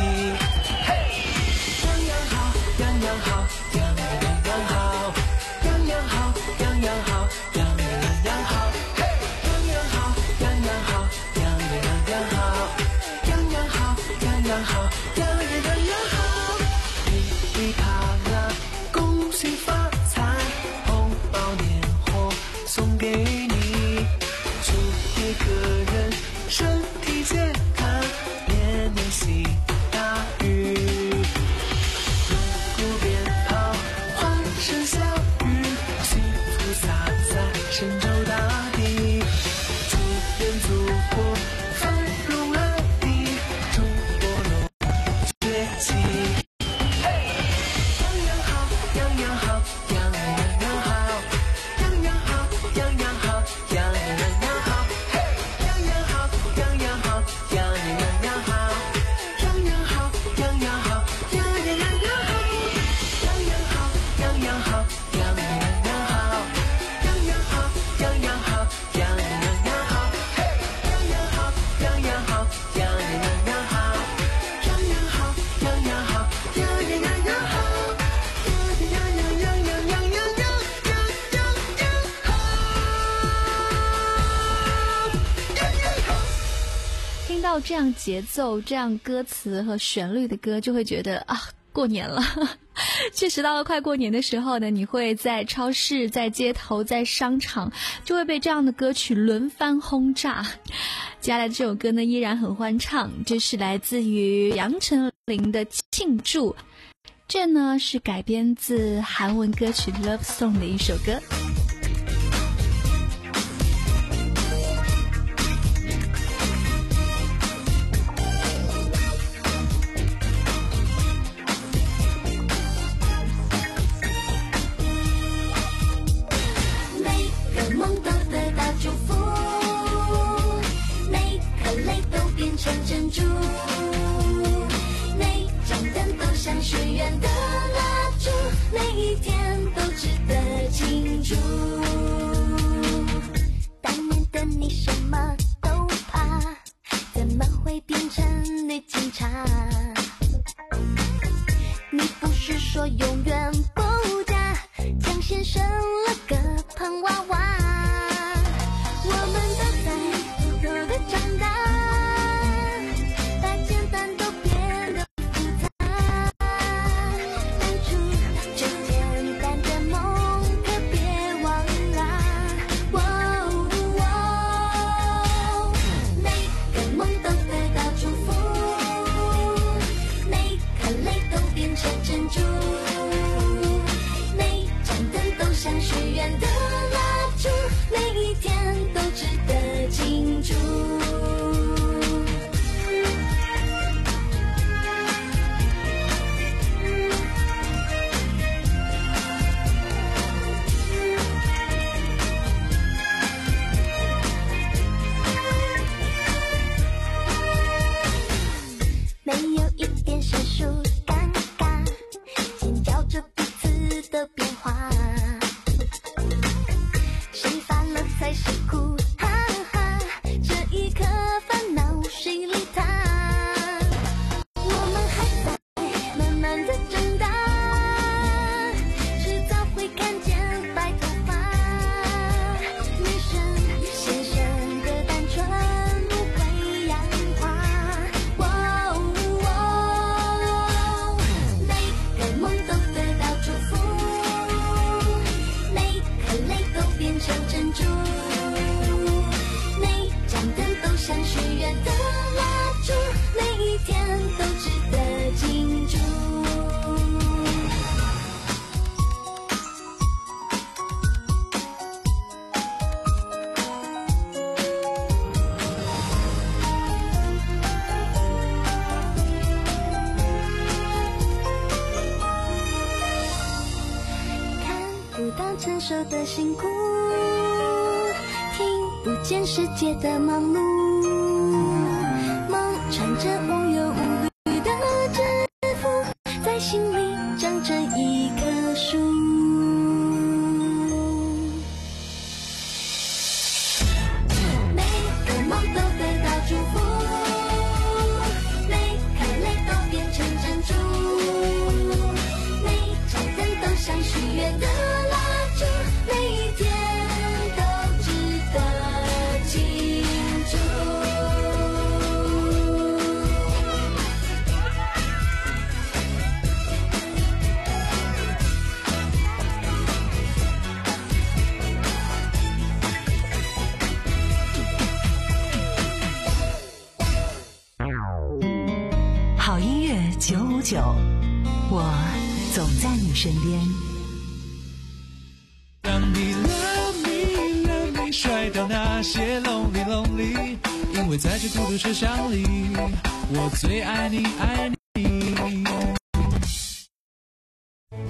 样样好，样样样好，样样好，样样好，样样样好，样样好，样样好，样样样好，样样好，样样好，样样样好。噼里啪啦，恭喜发财，红包年货送给你，祝每个人身体健康，年年行大运。声笑语，幸福洒在神州大地，祝愿祖国繁荣安定，中国龙崛起。样样好，样样好，样样样好，样样好，样样好，样样样好，样样好，样样好，样样样好，样样好，样样好，样样样好。 好，样样样样好，样样好，样样好，样样样样好，嘿，样样好，样样好，样样样样好，样样好，样样好，样样样样好，样样样样样样样样样样好。 听到这样节奏、这样歌词和旋律的歌，就会觉得啊，过年了。确实到了快过年的时候呢，你会在超市、在街头、在商场，就会被这样的歌曲轮番轰炸。接下来这首歌呢依然很欢唱，这是来自于杨丞琳的《庆祝》，这呢是改编自韩文歌曲 Love Song 的一首歌。 珍珠，每盏灯都像许愿的蜡烛，每一天都值得庆祝。当年的你什么都怕，怎么会变成女警察？你不是说永远不嫁，江先生了个胖娃娃，我们都在偷偷的长大。承受的辛苦，听不见世界的忙碌，梦穿着无忧无虑的制服，在心里长成一棵树。每个梦都得到祝福，每颗泪都变成珍珠，每盏灯都像许愿的每一天都值得庆祝。 好音乐九五九，我总在你身边。 当你 love me love me 甩掉那些 lonely lonely， 因为在这孤独车厢里，我最爱你爱你。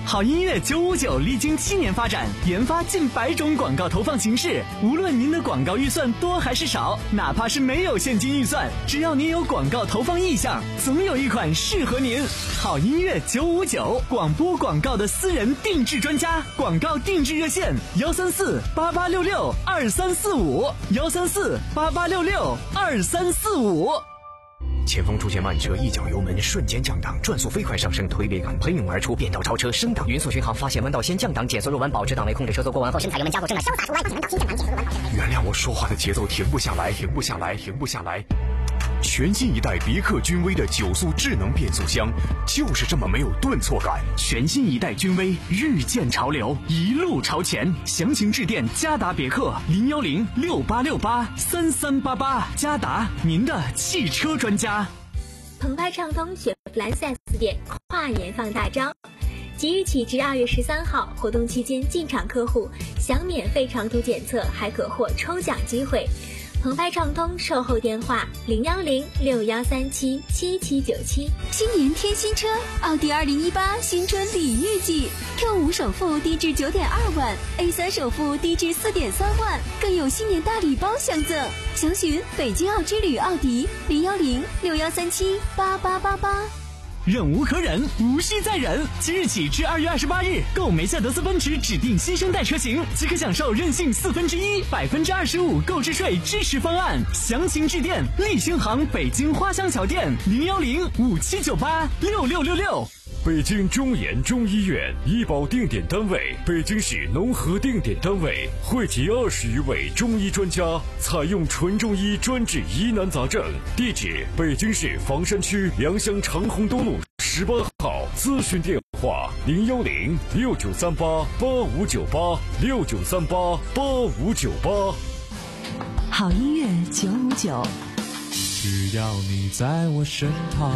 好音乐九五九历经七年发展，研发近百种广告投放形式。无论您的广告预算多还是少，哪怕是没有现金预算，只要您有广告投放意向，总有一款适合您。好音乐九五九，广播广告的私人定制专家，广告定制热线：幺三四八八六六二三四五，幺三四八八六六二三四五。 前方出现慢车，一脚油门瞬间降档，转速飞快上升，推背感喷涌而出，变道超车升档，匀速巡航，发现弯道先降档，减速入弯，保持档位，控制车速过弯后，深踩油门加速，正在潇洒入弯，发现弯道先降档，减速入弯。 原谅我说话的节奏停不下来，停不下来，停不下来。全新一代别克君威的九速智能变速箱，就是这么没有顿挫感。 全新一代君威，日渐潮流，一路朝前。详情致电嘉达别克零幺零六八六八三三八八，嘉达，您的汽车专家。 澎湃畅通雪佛兰 四 S 店跨年放大招，即日起至二月十三号，活动期间进场客户享免费长途检测，还可获抽奖机会。澎湃畅通售后电话零幺零六幺三七七七九七。 新年添新车，奥迪二零一八新春礼遇季 ，Q 五首付低至九点二万 ，A 三首付低至四点三万，更有新年大礼包相赠。详询北京奥之旅奥迪零幺零六幺三七八八八八。 忍无可忍，无需再忍。即日起至二月二十八日，购梅赛德斯奔驰指定新生代车型，即可享受任性四分之一、百分之二十五购置税支持方案。详情致电立星行北京花乡桥店零幺零五七九八六六六六。 北京中研中医院医保定点单位，北京市农合定点单位，汇集二十余位中医专家，采用纯中医专治疑难杂症。地址：北京市房山区良乡长虹东路十八号。咨询电话：零幺零六九三八八五九八六九三八八五九八。 好音乐九五九， 只要你在我身旁。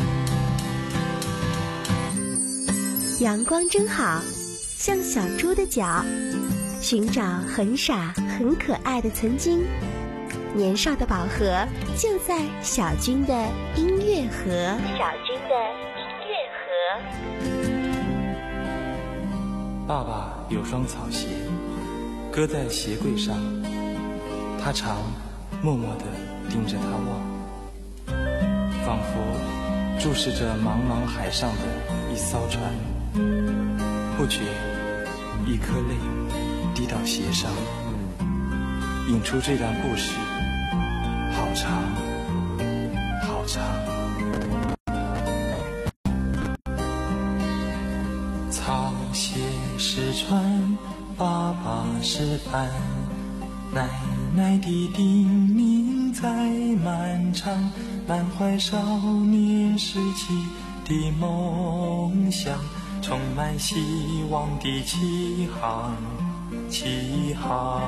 阳光真好，像小猪的脚，寻找很傻很可爱的曾经。年少的宝盒就在小军的音乐盒。小军的音乐盒。爸爸有双草鞋，搁在鞋柜上，他常默默地盯着它望，仿佛注视着茫茫海上的一艘船。不觉一颗泪滴到鞋上，引出这段故事，好长好长。草鞋是船，爸爸是帆，奶奶的叮咛在漫长，满怀少年时期的梦想，充满希望的起航，起航。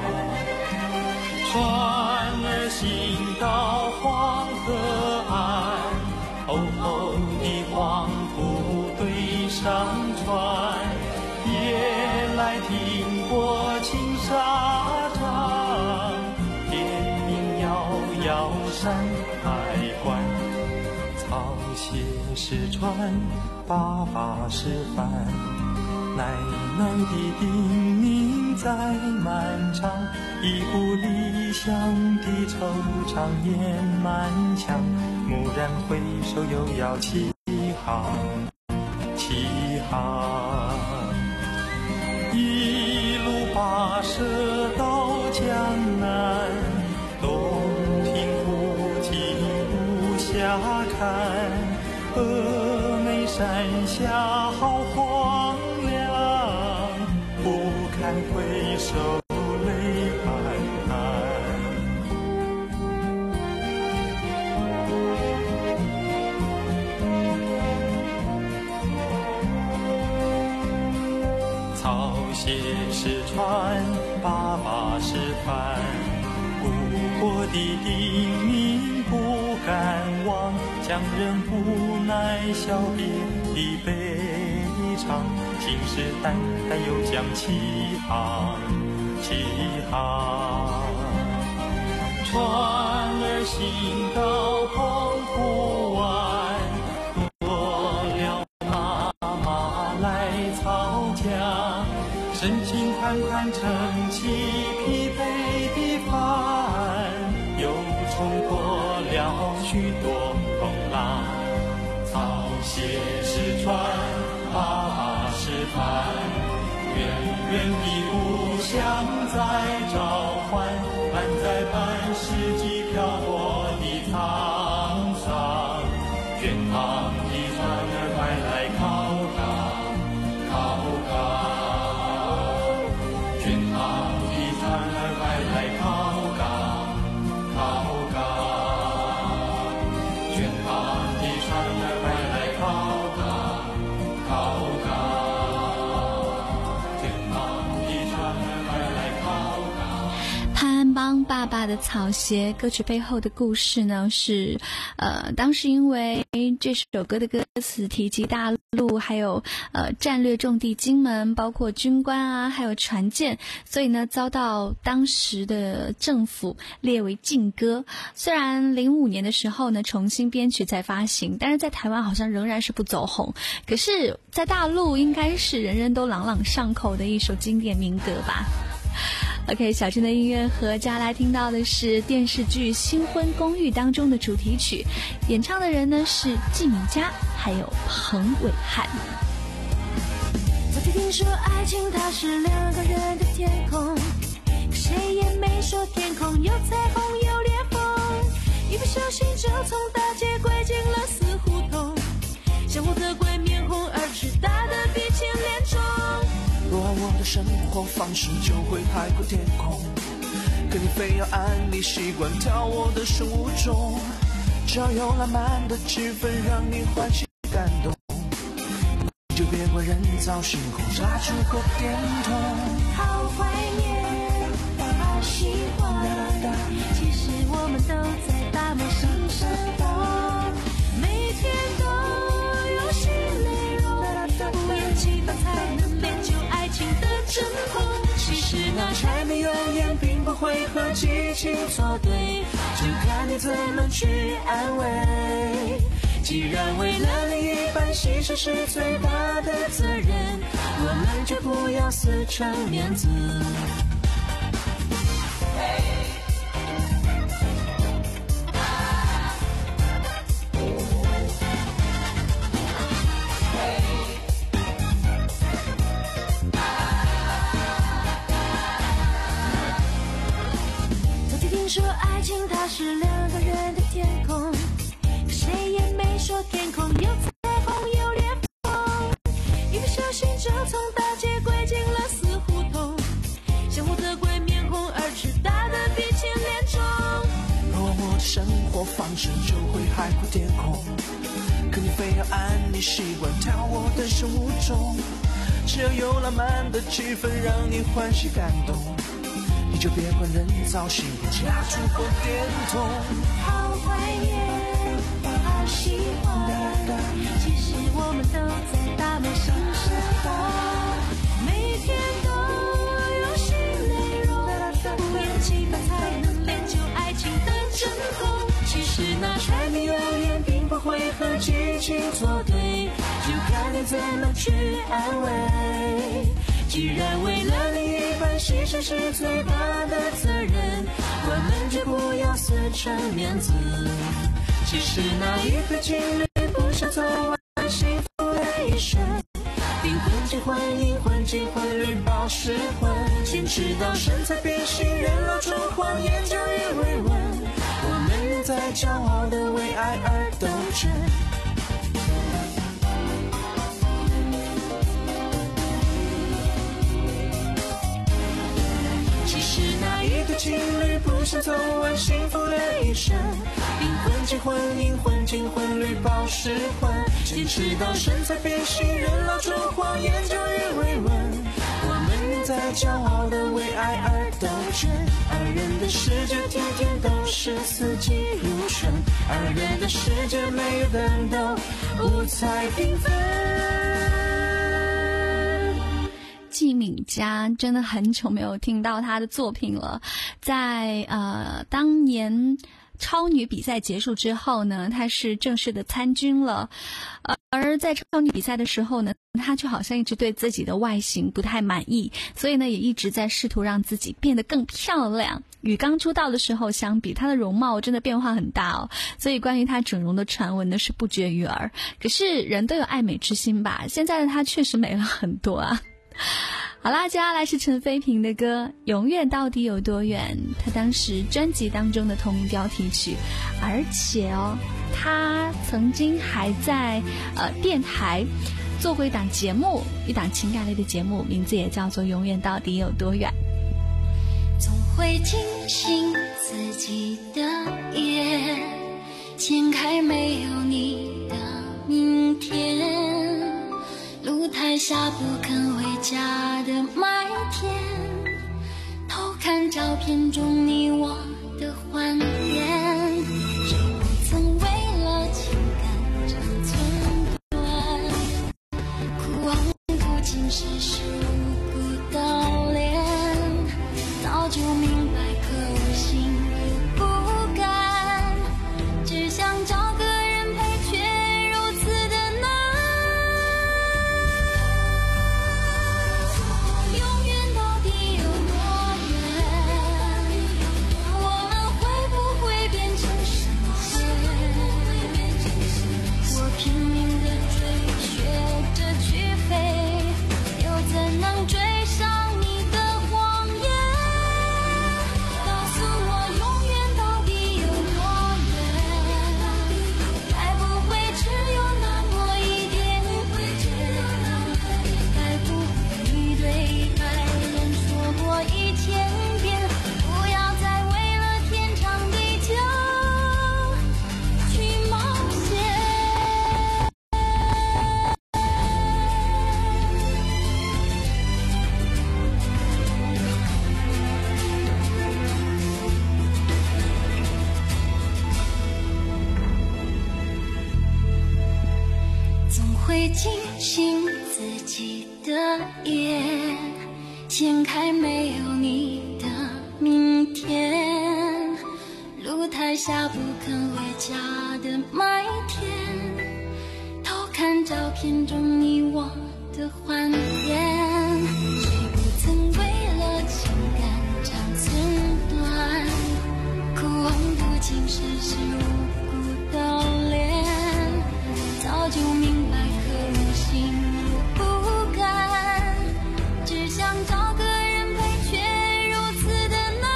船儿行到黄河岸，厚厚的黄土堆上船，夜来听过青纱帐，天明遥遥山海关。草鞋是船，爸爸是帆，奶奶的叮咛在漫长，一股理想的惆怅掩满腔，蓦然回首又要起航，起航。一路跋涉到江南，洞庭湖景无暇看，峨眉山下好荒凉，不堪回首泪斑斑。草鞋是船，爸爸是帆，故国的叮咛不敢忘，将人无奈笑别的悲伤，信誓旦旦又将起航，起航。船儿行到澎湖湾，多了妈妈来深情款款撑起疲惫的帆，又冲破了许多风浪。草鞋是船，爸爸是帆，远远的故乡在召唤，伴在半世纪漂泊的沧桑。远航的船儿快来靠港，靠港。远航的船儿快来靠港，靠港。远航的船儿快来靠港，靠港。远航的船儿快来靠港。 潘安邦爸爸的草鞋歌曲背后的故事呢，是呃，当时因为这首歌的歌词提及大陆，还有呃战略重地金门，包括军官啊，还有船舰，所以呢遭到当时的政府列为禁歌。虽然零五年的时候呢重新编曲再发行，但是在台湾好像仍然是不走红，可是在大陆应该是人人都朗朗上口的一首经典民歌吧。OK， 小静的音乐盒加来听到的是电视剧《新婚公寓》当中的主题曲，演唱的人呢是纪敏佳还有彭伟汉。 早就听说爱情它是两个人的天空，可谁也没说天空有彩虹有裂缝，一不小心就从大街拐进了死胡同，相互责怪面红耳赤大的比牵连重。 若我的生活方式就会海阔天空，可你非要按你习惯跳我的生物钟，只要有浪漫的气氛让你欢喜感动，你就别怪人造星空炸出或点痛。 好怀念，好喜欢，其实我们都在大梦新生活，每天都有新内容，不厌其烦才能练就爱情的真空。其实那柴米油盐并不会和激情作对，就看你怎么去安慰。既然为了另一半牺牲是最大的责任，我们就不要死撑面子。说爱情它是两个人的天空，可谁也没说天空有彩虹有裂缝，一不小心就从大街拐进了死胡同，相互责怪面红耳赤大的比牵连重。 若我的生活方式就会海阔天空，可你非要按你习惯跳我的生物钟，只要有浪漫的气氛让你欢喜感动，你就别管人造星空加出或点痛。 好怀念，好喜欢，其实我们都在大梦新生活，每天都有新内容，不厌其烦才能练就爱情的真空。其实那柴米油盐并不会和激情作对，就看你怎么去安慰。既然为了另一半牺牲是最大的责任，我们就不要死撑面子。其实那一对情侣不想走完幸福的一生，订婚结婚银婚金婚绿宝石婚，坚持到身材变形人老珠黄研究与慰问，我们仍在骄傲的为爱而斗争。那一对情侣不想走完幸福的一生，订婚结婚银婚金婚绿宝石婚，坚持到身材变形人老珠黄研究与慰问，我们仍在骄傲的为爱而斗争。二人的世界天天都是四季如春，二人的世界没有等都五彩缤纷。 纪敏佳真的很久没有听到他的作品了，在呃当年超女比赛结束之后呢，她是正式的参军了。呃，而在超女比赛的时候呢，她就好像一直对自己的外形不太满意，所以呢，也一直在试图让自己变得更漂亮。与刚出道的时候相比，她的容貌真的变化很大哦。所以关于她整容的传闻呢是不绝于耳。可是人都有爱美之心吧，现在的她确实美了很多啊。好啦，接下来是陈飞平的歌《永远到底有多远》，他当时专辑当中的同名标题曲，而且哦，他曾经还在呃电台做过一档节目，一档情感类的节目，名字也叫做《永远到底有多远》。 总会庆幸自己的眼，掀开没有你的明天，露台下不肯回家的麦田，偷看照片中你我的欢颜，谁不曾为了情感长寸断，哭望不尽世事无辜的脸，早就明白可无心也不甘，只想找个人陪，却如此的难。永远到底有多远？我们会不会变成神仙？我拼命地追，学着去飞，又怎能追上你的谎言？告诉我永远到底有多远？该不会只有那么一点点？该不会你对爱人说过一千遍，不要再为了天长地久去冒险？总会庆幸自己的眼，掀开没有你的明天，露台下不肯回家的麦田，偷看照片中你我的欢颜，谁不曾为了情感长寸断，哭望不尽世事无辜的脸，早就明白可无心也不甘，只想找个人陪，却如此的难。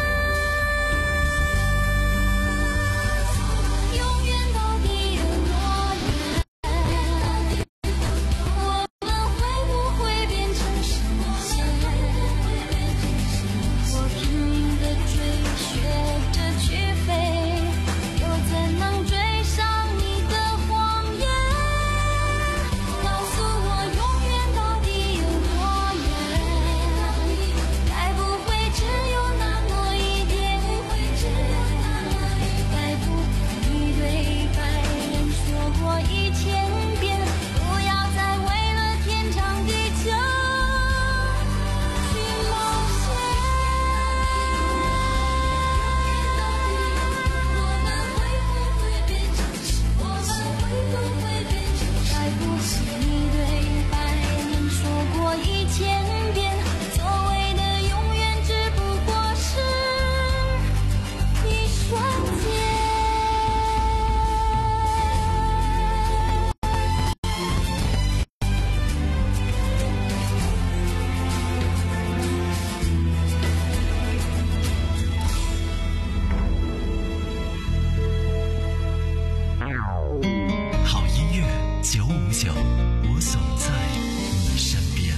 永远到底有多远？我们会不会变成神仙？我拼命地追，学着去飞，又怎能追上你的谎言？告诉我永远到底有多远？该不会只有那么一点点？该不会你对爱人说过一千遍，不要再为了天长地久去冒险？我们会不会变成神仙？我们会不会变成神仙？该不会你对爱人说过一千遍，所谓的永远只不过是一瞬间。 好音乐九五九，我总在你身边。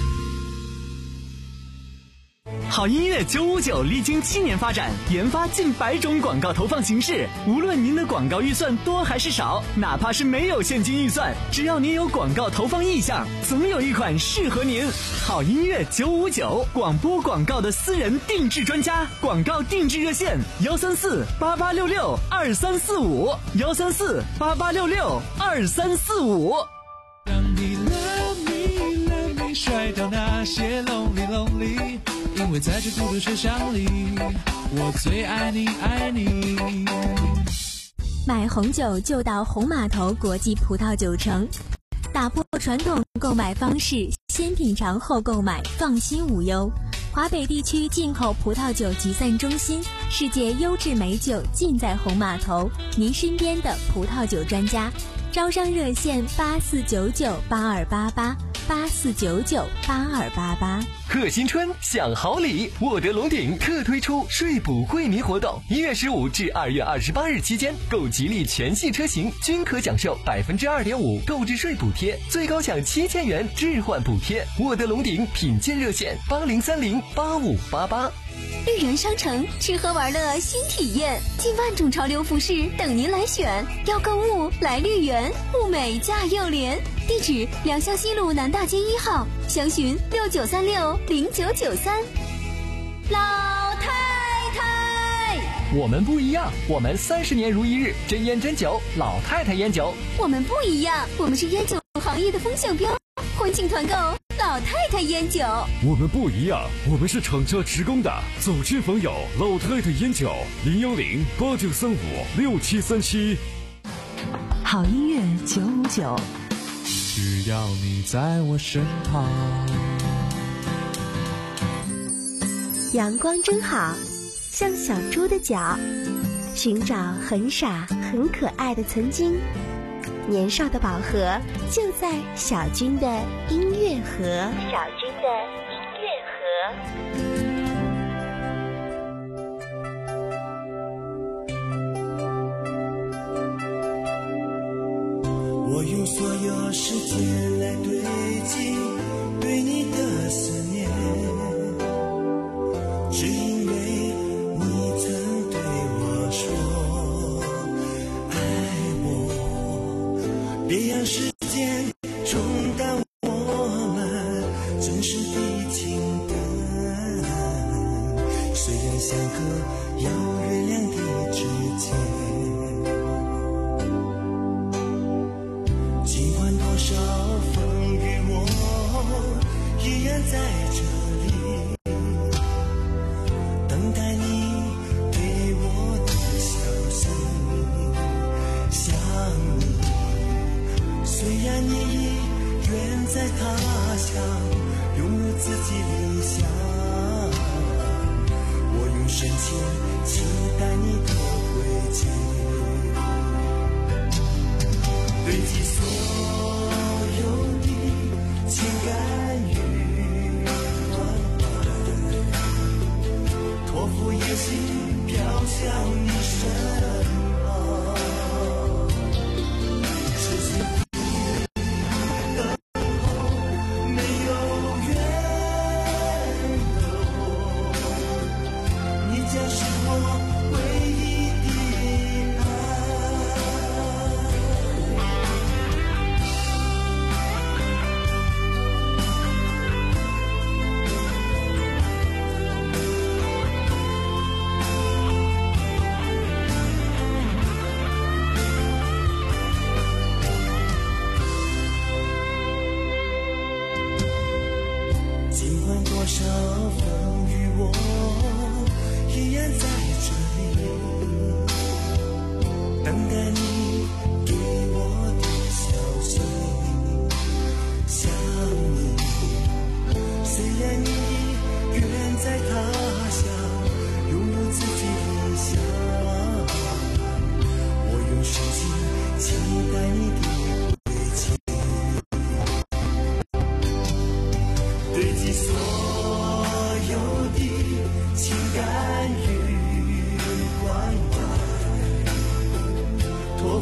好音乐九五九历经七年发展，研发近百种广告投放形式。无论您的广告预算多还是少，哪怕是没有现金预算，只要您有广告投放意向，总有一款适合您。好音乐九五九，广播广告的私人定制专家，广告定制热线幺三四八八六六二三四五幺三四八八六六二三四五。 让你 love me love me，甩掉那些 lonely lonely。 因为在这孤独学校里，我最爱你爱你。 买红酒就到红码头国际葡萄酒城，打破传统购买方式，先品尝后购买，放心无忧。华北地区进口葡萄酒集散中心，世界优质美酒尽在红码头，您身边的葡萄酒专家。招商热线八四九九八二八八八四九九八二八八。 贺新春享好礼，沃德龙鼎特推出税补惠民活动，一月十五至二月二十八日期间，购吉利全系车型均可享受百分之二点五购置税补贴，最高享七千元置换补贴。沃德龙鼎品鉴热线八零三零八五八八。 绿源商城吃喝玩乐新体验，近万种潮流服饰等您来选。要购物来绿源，物美价又廉。地址：良乡西路南大街一号，详询六九三六零九九三。老太太， 我们不一样，我们三十年如一日，真烟真酒，老太太烟酒。 我们不一样，我们是烟酒行业的风向标，欢庆团购老太太烟酒。 我们不一样，我们是厂家直供的，走亲访友，老太太烟酒，零幺零八九三五六七三七。 好音乐九五九， 只要你在我身旁。 阳光真好，像小猪的脚，寻找很傻很可爱的曾经。年少的宝盒就在小军的音乐盒。小军的音乐盒。 我用所有时间来堆积对你的思念，只因为你曾对我说爱我，别让时间冲淡我们真实的情感。虽然相隔遥远两地之间，尽管多少风雨，我依然在这里等待你给我的消息。想你，虽然你已远在他乡，拥有自己理想，我用深情期待你的归期，堆积所有的情感与关怀，托付野心飘向你身旁。痴心的等候，没有缘的我，你将是我唯一的尽管多少风雨，我依然在这里等待你给我的消息。想你，虽然你已远在他乡，拥有自己理想，我用深情期待你的归期，堆积所有的情感与关怀，托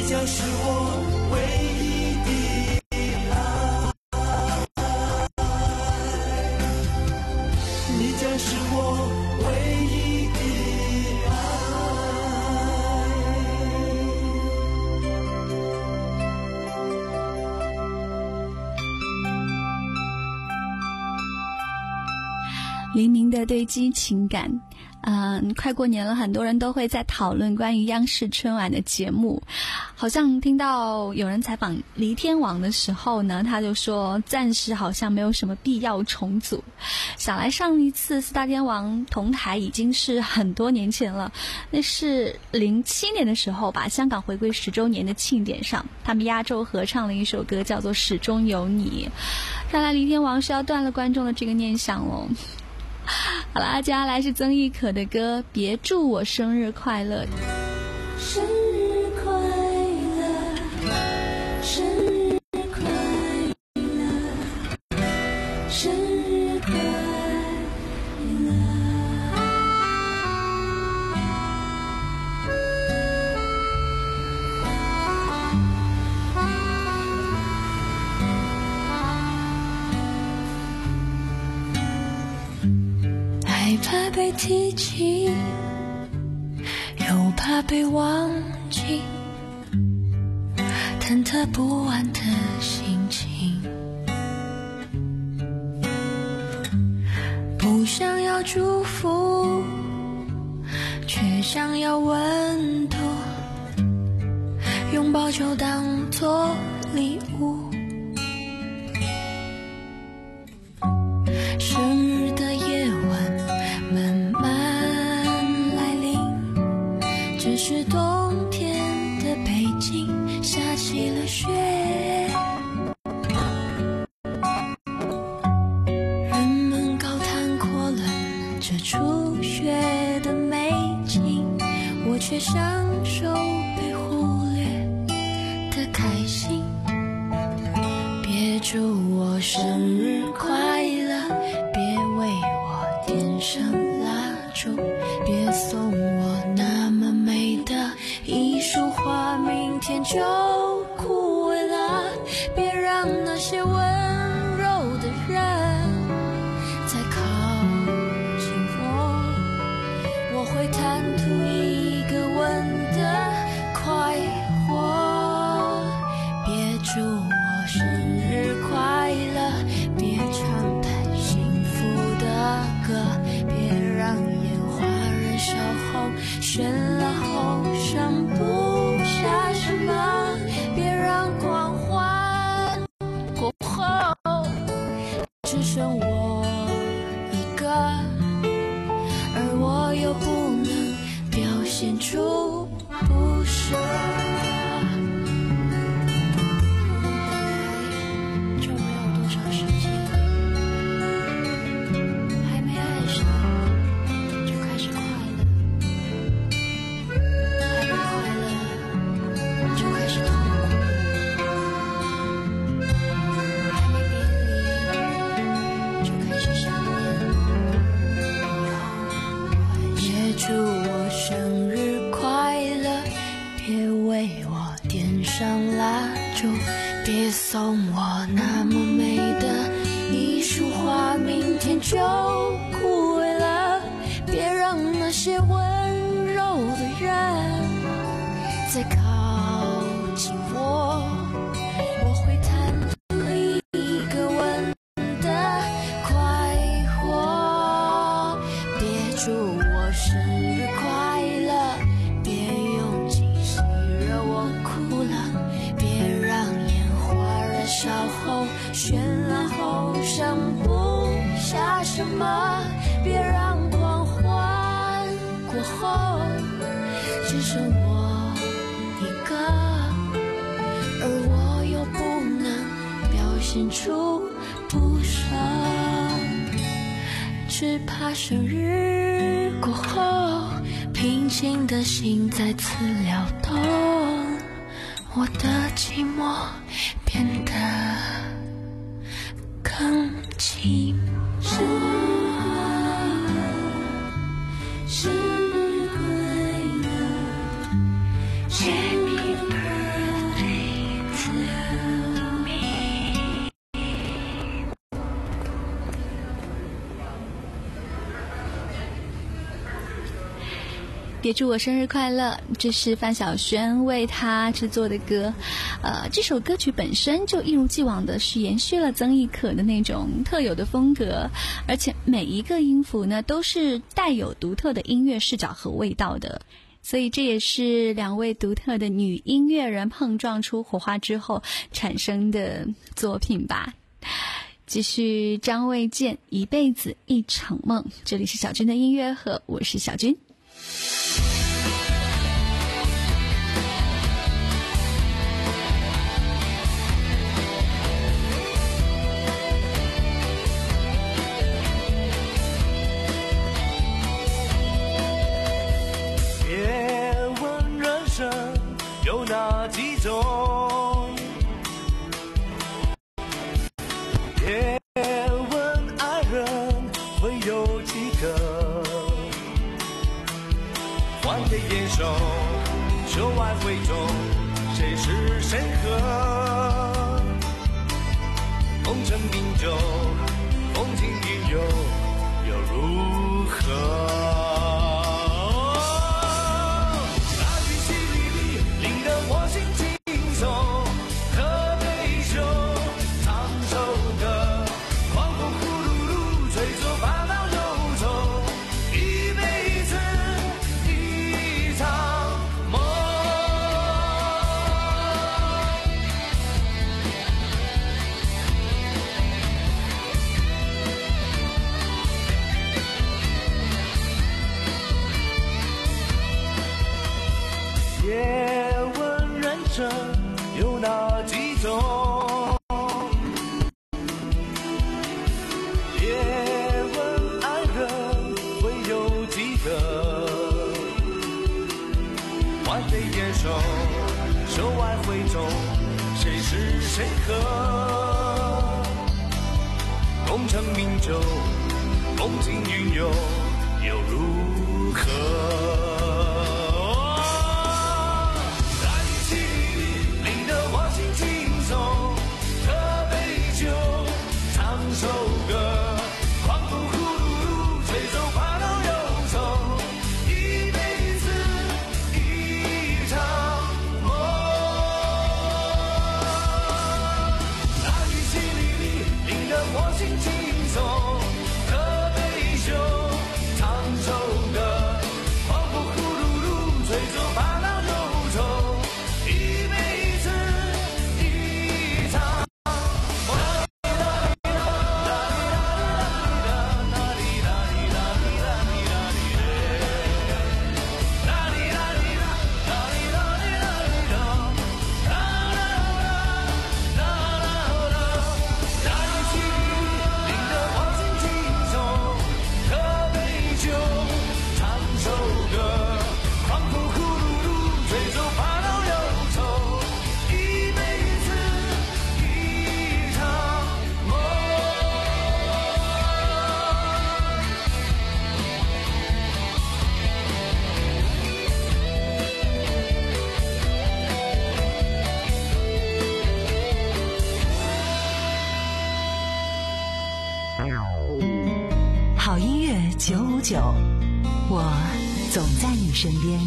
将是我唯一的爱，你将是我唯一的爱。 黎明的堆积情感。嗯，快过年了，很多人都会在讨论关于央视春晚的节目。好像听到有人采访黎天王的时候呢，他就说暂时好像没有什么必要重组。想来上一次四大天王同台已经是很多年前了，那是零七年的时候吧，香港回归十周年的庆典上，他们压轴合唱了一首歌叫做《始终有你》。看来黎天王是要断了观众的这个念想喽。好啦，接下来是曾轶可的歌《别祝我生日快乐》。 生日快乐，生日快乐，生日快乐。害怕被提起，又怕被忘记，忐忑不安的心情，不想要祝福，却想要温度，拥抱就当作礼物。生日的夜晚慢慢来临，这是冬天的北京，下起了雪，人们高谈阔论这初雪的美景，我却享受被忽略的开心。别祝我生日快乐，别为我点上蜡烛，别送我那么美的一束花，明天就枯萎了。别让那些温柔的人再靠近我，我会贪图一个吻的快活。别祝我生日快乐，别唱太幸福的歌，别让烟花燃烧后绚烂后剩不下什么，别让狂欢过后只剩我一个，而我又不能表现出不舍。祝我生日快乐，别为我点上蜡烛，别送我那么美的一束花，明天就枯萎了。别让那些温柔的人再靠近我，我会贪图一个吻的快活。别祝我生日快乐，别用惊喜惹我哭了，别让烟花燃烧后绚烂后剩不下什么，别让狂欢过后只剩我一个，而我又不能表现出不舍，只怕生日过后，平静的心再次撩动，我的寂寞变得更寂寞。生日快乐 Happy birthday 别祝我生日快乐，这是范晓萱为他制作的歌。呃，这首歌曲本身就一如既往的是延续了曾轶可的那种特有的风格，而且每一个音符呢都是带有独特的音乐视角和味道的，所以这也是两位独特的女音乐人碰撞出火花之后产生的作品吧。继续张卫健，一辈子一场梦。这里是小军的音乐盒，我是小军。 别问人生有哪几种，别问爱人会有几个，换个眼手，袖外慧中，谁是谁和？功成名就，风景云游，又如何？有哪几种？别问爱人会有几个，换对眼手，袖外慧中，谁是谁和？功成名就，风景云游，又如何？首歌，狂风呼噜噜，吹走烦恼忧愁，一辈子一场梦。那雨淅沥沥，淋得我心轻松，喝杯酒，唱首歌，狂风呼噜噜，吹走烦恼忧愁，一辈子一场梦。 好音乐九五九，我总在你身边。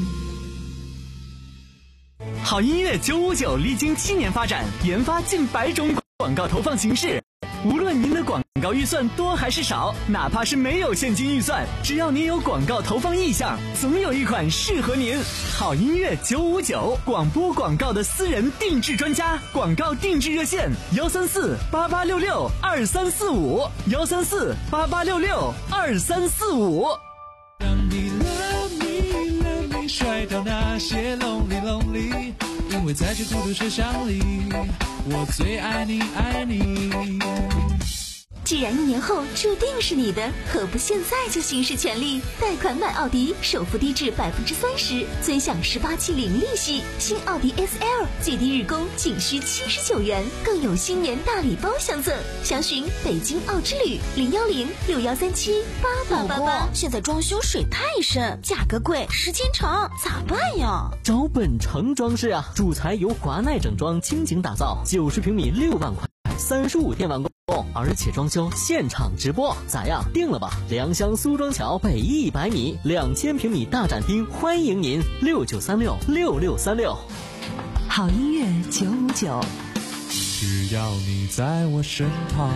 好音乐九五九历经七年发展，研发近百种广告投放形式。无论您的广告预算多还是少，哪怕是没有现金预算，只要您有广告投放意向，总有一款适合您。好音乐九五九，广播广告的私人定制专家，广告定制热线幺三四八八六六二三四五幺三四八八六六二三四五。 让你 love me love me 甩掉那些 lonely lonely， 因为在这孤独车厢里，我最爱你爱你。 既然一年后注定是你的，何不现在就行使权利？贷款买奥迪，首付低至百分之三十，尊享十八期零利息。新奥迪 S L 最低日供仅需七十九元，更有新年大礼包相赠。详询北京奥之旅零幺零六幺三七八八八八。 现在装修水太深，价格贵，时间长，咋办呀？ 找本城装饰啊，主材由华奈整装倾情打造，九十平米六万块，三十五天完工。 而且装修现场直播，咋样？定了吧？良乡苏庄桥北一百米，两千平米大展厅，欢迎您！六九三六六六三六。 好音乐九五九， 只要你在我身旁。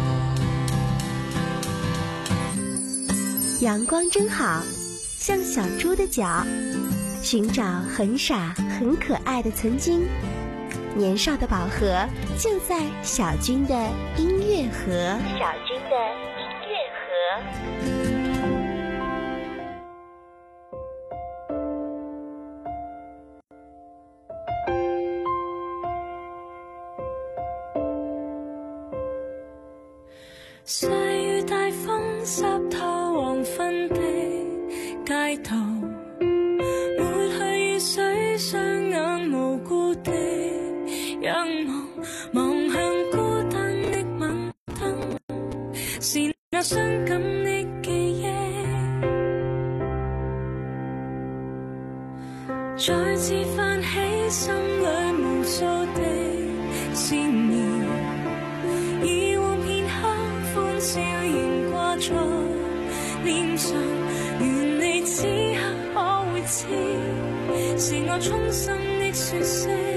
阳光真好，像小猪的脚，寻找很傻很可爱的曾经。年少的宝盒就在小军的音乐盒。小军的音乐盒。 細雨大風濕透黃昏的街頭，抹去雨水，雙眼無辜的仰望，望向孤單的晚燈，是那傷感的記憶，再次泛起心裏無數的思念，以往片刻歡笑仍掛在臉上，願你此刻可會知，是我衷心的說聲。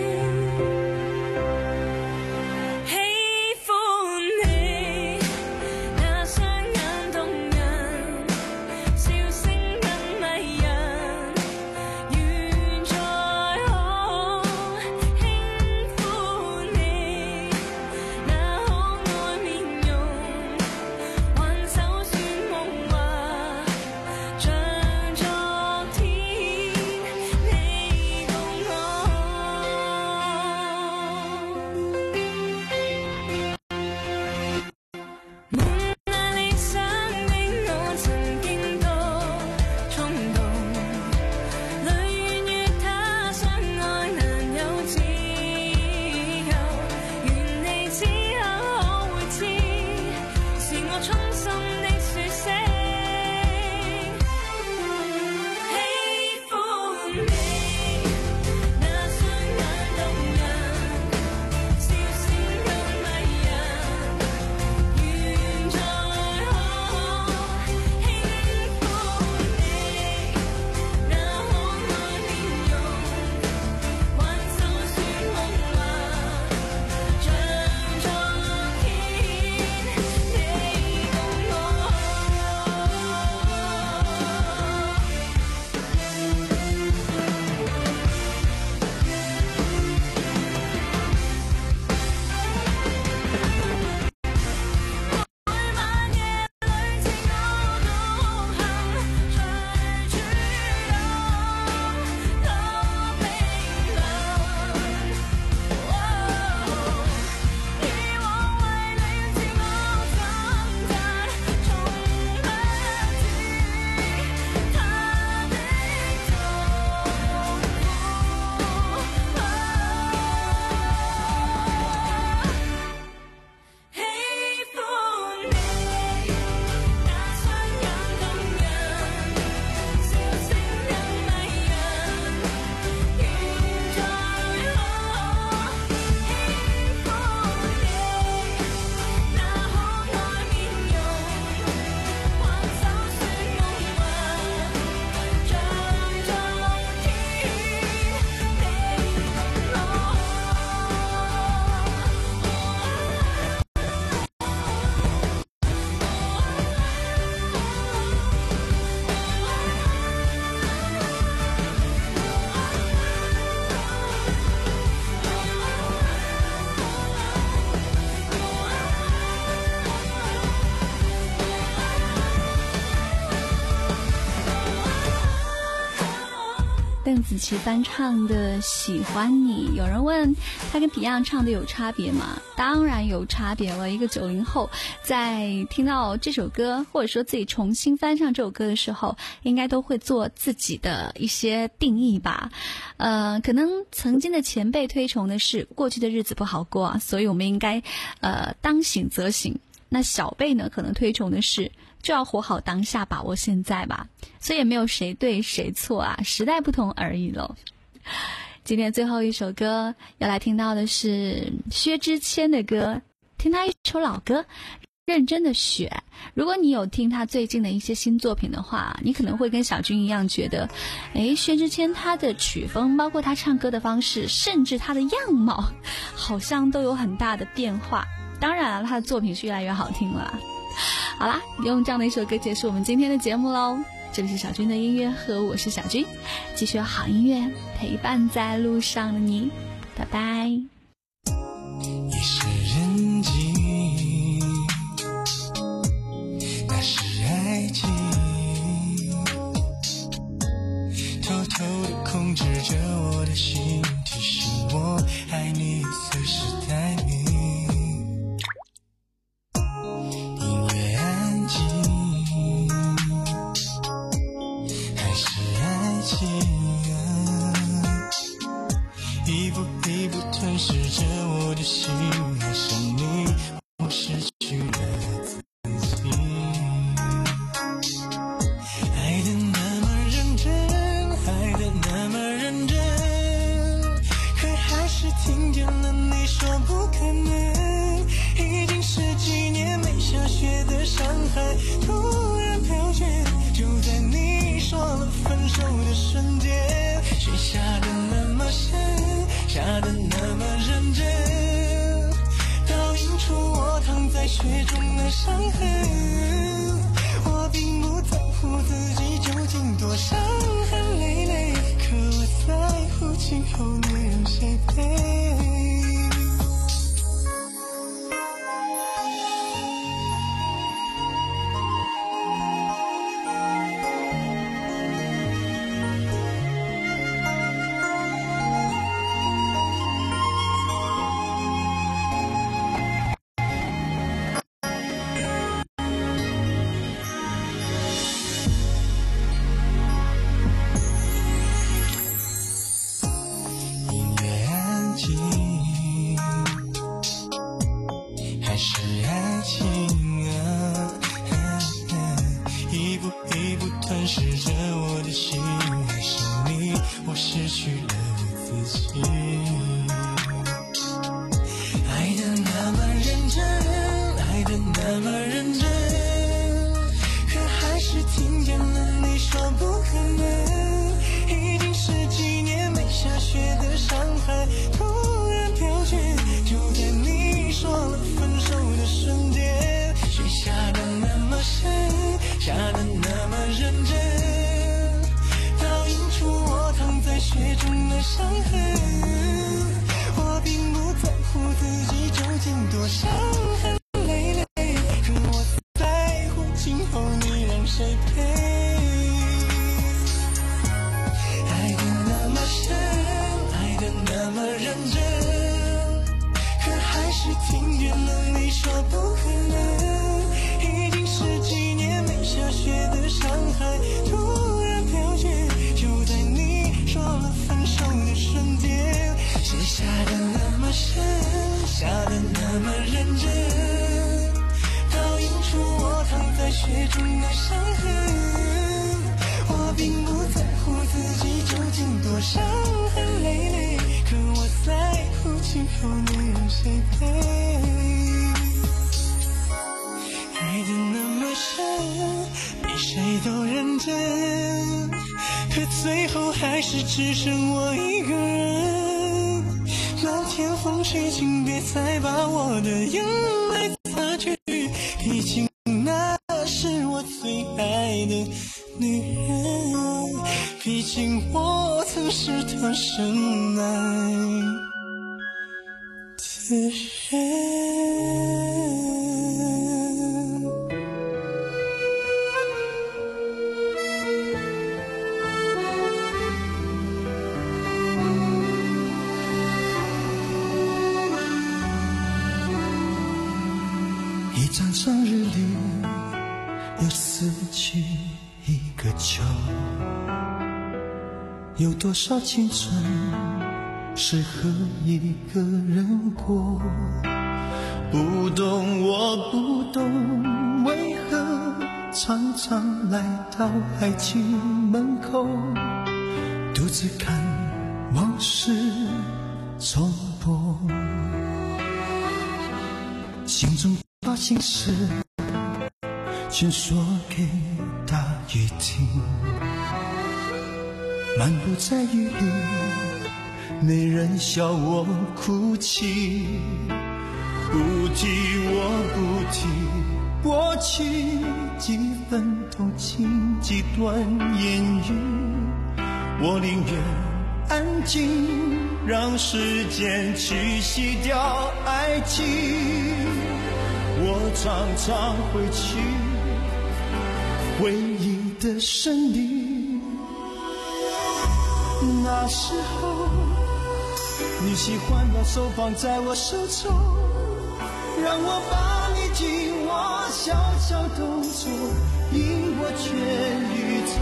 邓紫棋翻唱的《喜欢你》，有人问她跟 Beyond 唱的有差别吗？当然有差别了。一个九零后在听到这首歌，或者说自己重新翻唱这首歌的时候，应该都会做自己的一些定义吧。呃，可能曾经的前辈推崇的是过去的日子不好过啊，所以我们应该呃当醒则醒。那小辈呢，可能推崇的是就要活好当下，把握现在吧。所以也没有谁对谁错啊，时代不同而已咯。今天最后一首歌要来听到的是薛之谦的歌，听他一首老歌， 认真的学。如果你有听他最近的一些新作品的话，你可能会跟小军一样觉得，诶，薛之谦他的曲风，包括他唱歌的方式，甚至他的样貌，好像都有很大的变化。当然了，他的作品是越来越好听了。好啦，用这样的一首歌结束我们今天的节目喽。这里是小军的音乐盒，我是小军，继续有好音乐陪伴在路上的你，拜拜。 一世人静，那是爱情，偷偷地控制着我的心，提醒我爱你随时待命。音乐安静，还是爱情啊，一步一步吞噬着我的心，爱上你，我失去了自己。爱得那么认真，爱得那么认真，可还是听见了你说不可能。已经十几年没下雪的上海，突然飘雪，就在你说了分手的瞬间。雪下得那么深，下得那么认真，倒映出我躺在雪中的伤痕。我并不在乎自己究竟多伤痕累累，可我在乎今后你让谁陪。还是爱情啊，一步一步吞噬着我的心，爱上你，我失去了自己。爱得那么认真，爱得那么认真，可还是听见了你说不可能。已经十几年没下雪的上海，突然飘雪，就在你说了分手的瞬间。雪下得那么深，下得那么认真，倒映出我躺在雪中的伤痕。我并不在乎自己究竟多伤痕累累，可我在乎今后你让谁陪。爱得那么深，爱得那么认真，可还是听见了你说不可能。已经十几年没下雪的上海，突然飘雪，就在你说了分手的瞬间。雪下得那么深，下得那么认真，倒映出我躺在雪中的伤痕。我并不在乎自己究竟多伤痕累累，可我在乎今后你让谁陪。爱得那么深，比谁都认真，可最后还是只剩我一个人。漫天风雪，请别再把我的眼泪擦去，毕竟那是我最爱的女人，毕竟我曾是她深爱的人。一张张日历有四季一个秋，有多少青春适合一个人过？不懂，我不懂，为何常常来到爱情门口，独自看往事重播，心中把心事全说给大雨听，漫步在雨里，没人笑我哭泣，不提我不提过去，几分同情几段言语，我宁愿安静，让时间去洗掉爱情。我常常回去回忆的森林，那时候你喜欢把手放在我手中，让我把你紧握，小小动作引我全宇宙。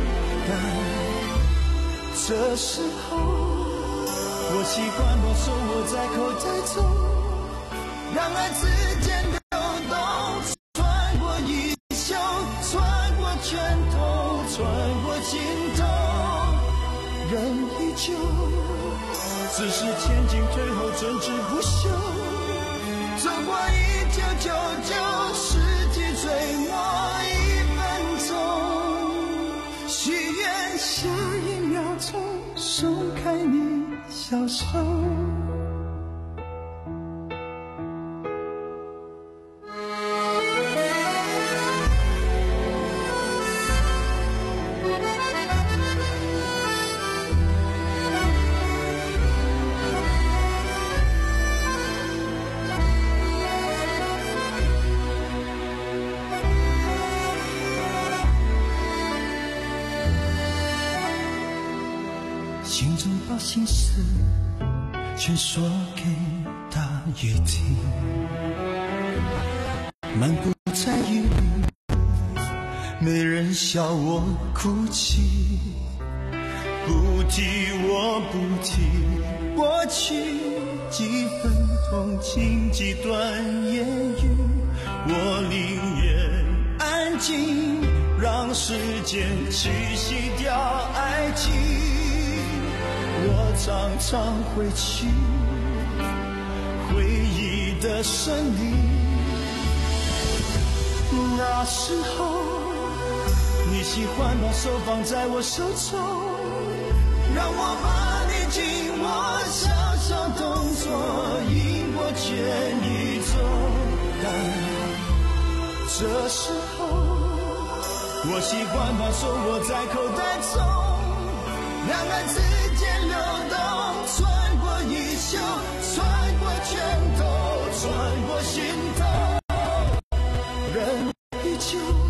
但这时候我习惯把手握在口袋中，让爱之间流动，穿过衣袖，穿过拳头，穿过心头，人依旧，只是前进退后争执不休，走过一九九九世纪最末一分钟，许愿下一秒钟松开你小手。心中把心事全说给大雨听，漫步在雨里，没人笑我哭泣，不提我不提过去，几分同情几段言语，我宁愿安静，让时间去洗掉爱情。我常常回去回忆的森林，那时候你喜欢把手放在我手中，让我把你紧握，小小动作引我全宇宙。但这时候我习惯把手握在口袋中，让爱之间流动，穿过衣袖，穿过拳头，穿过心头，人依旧，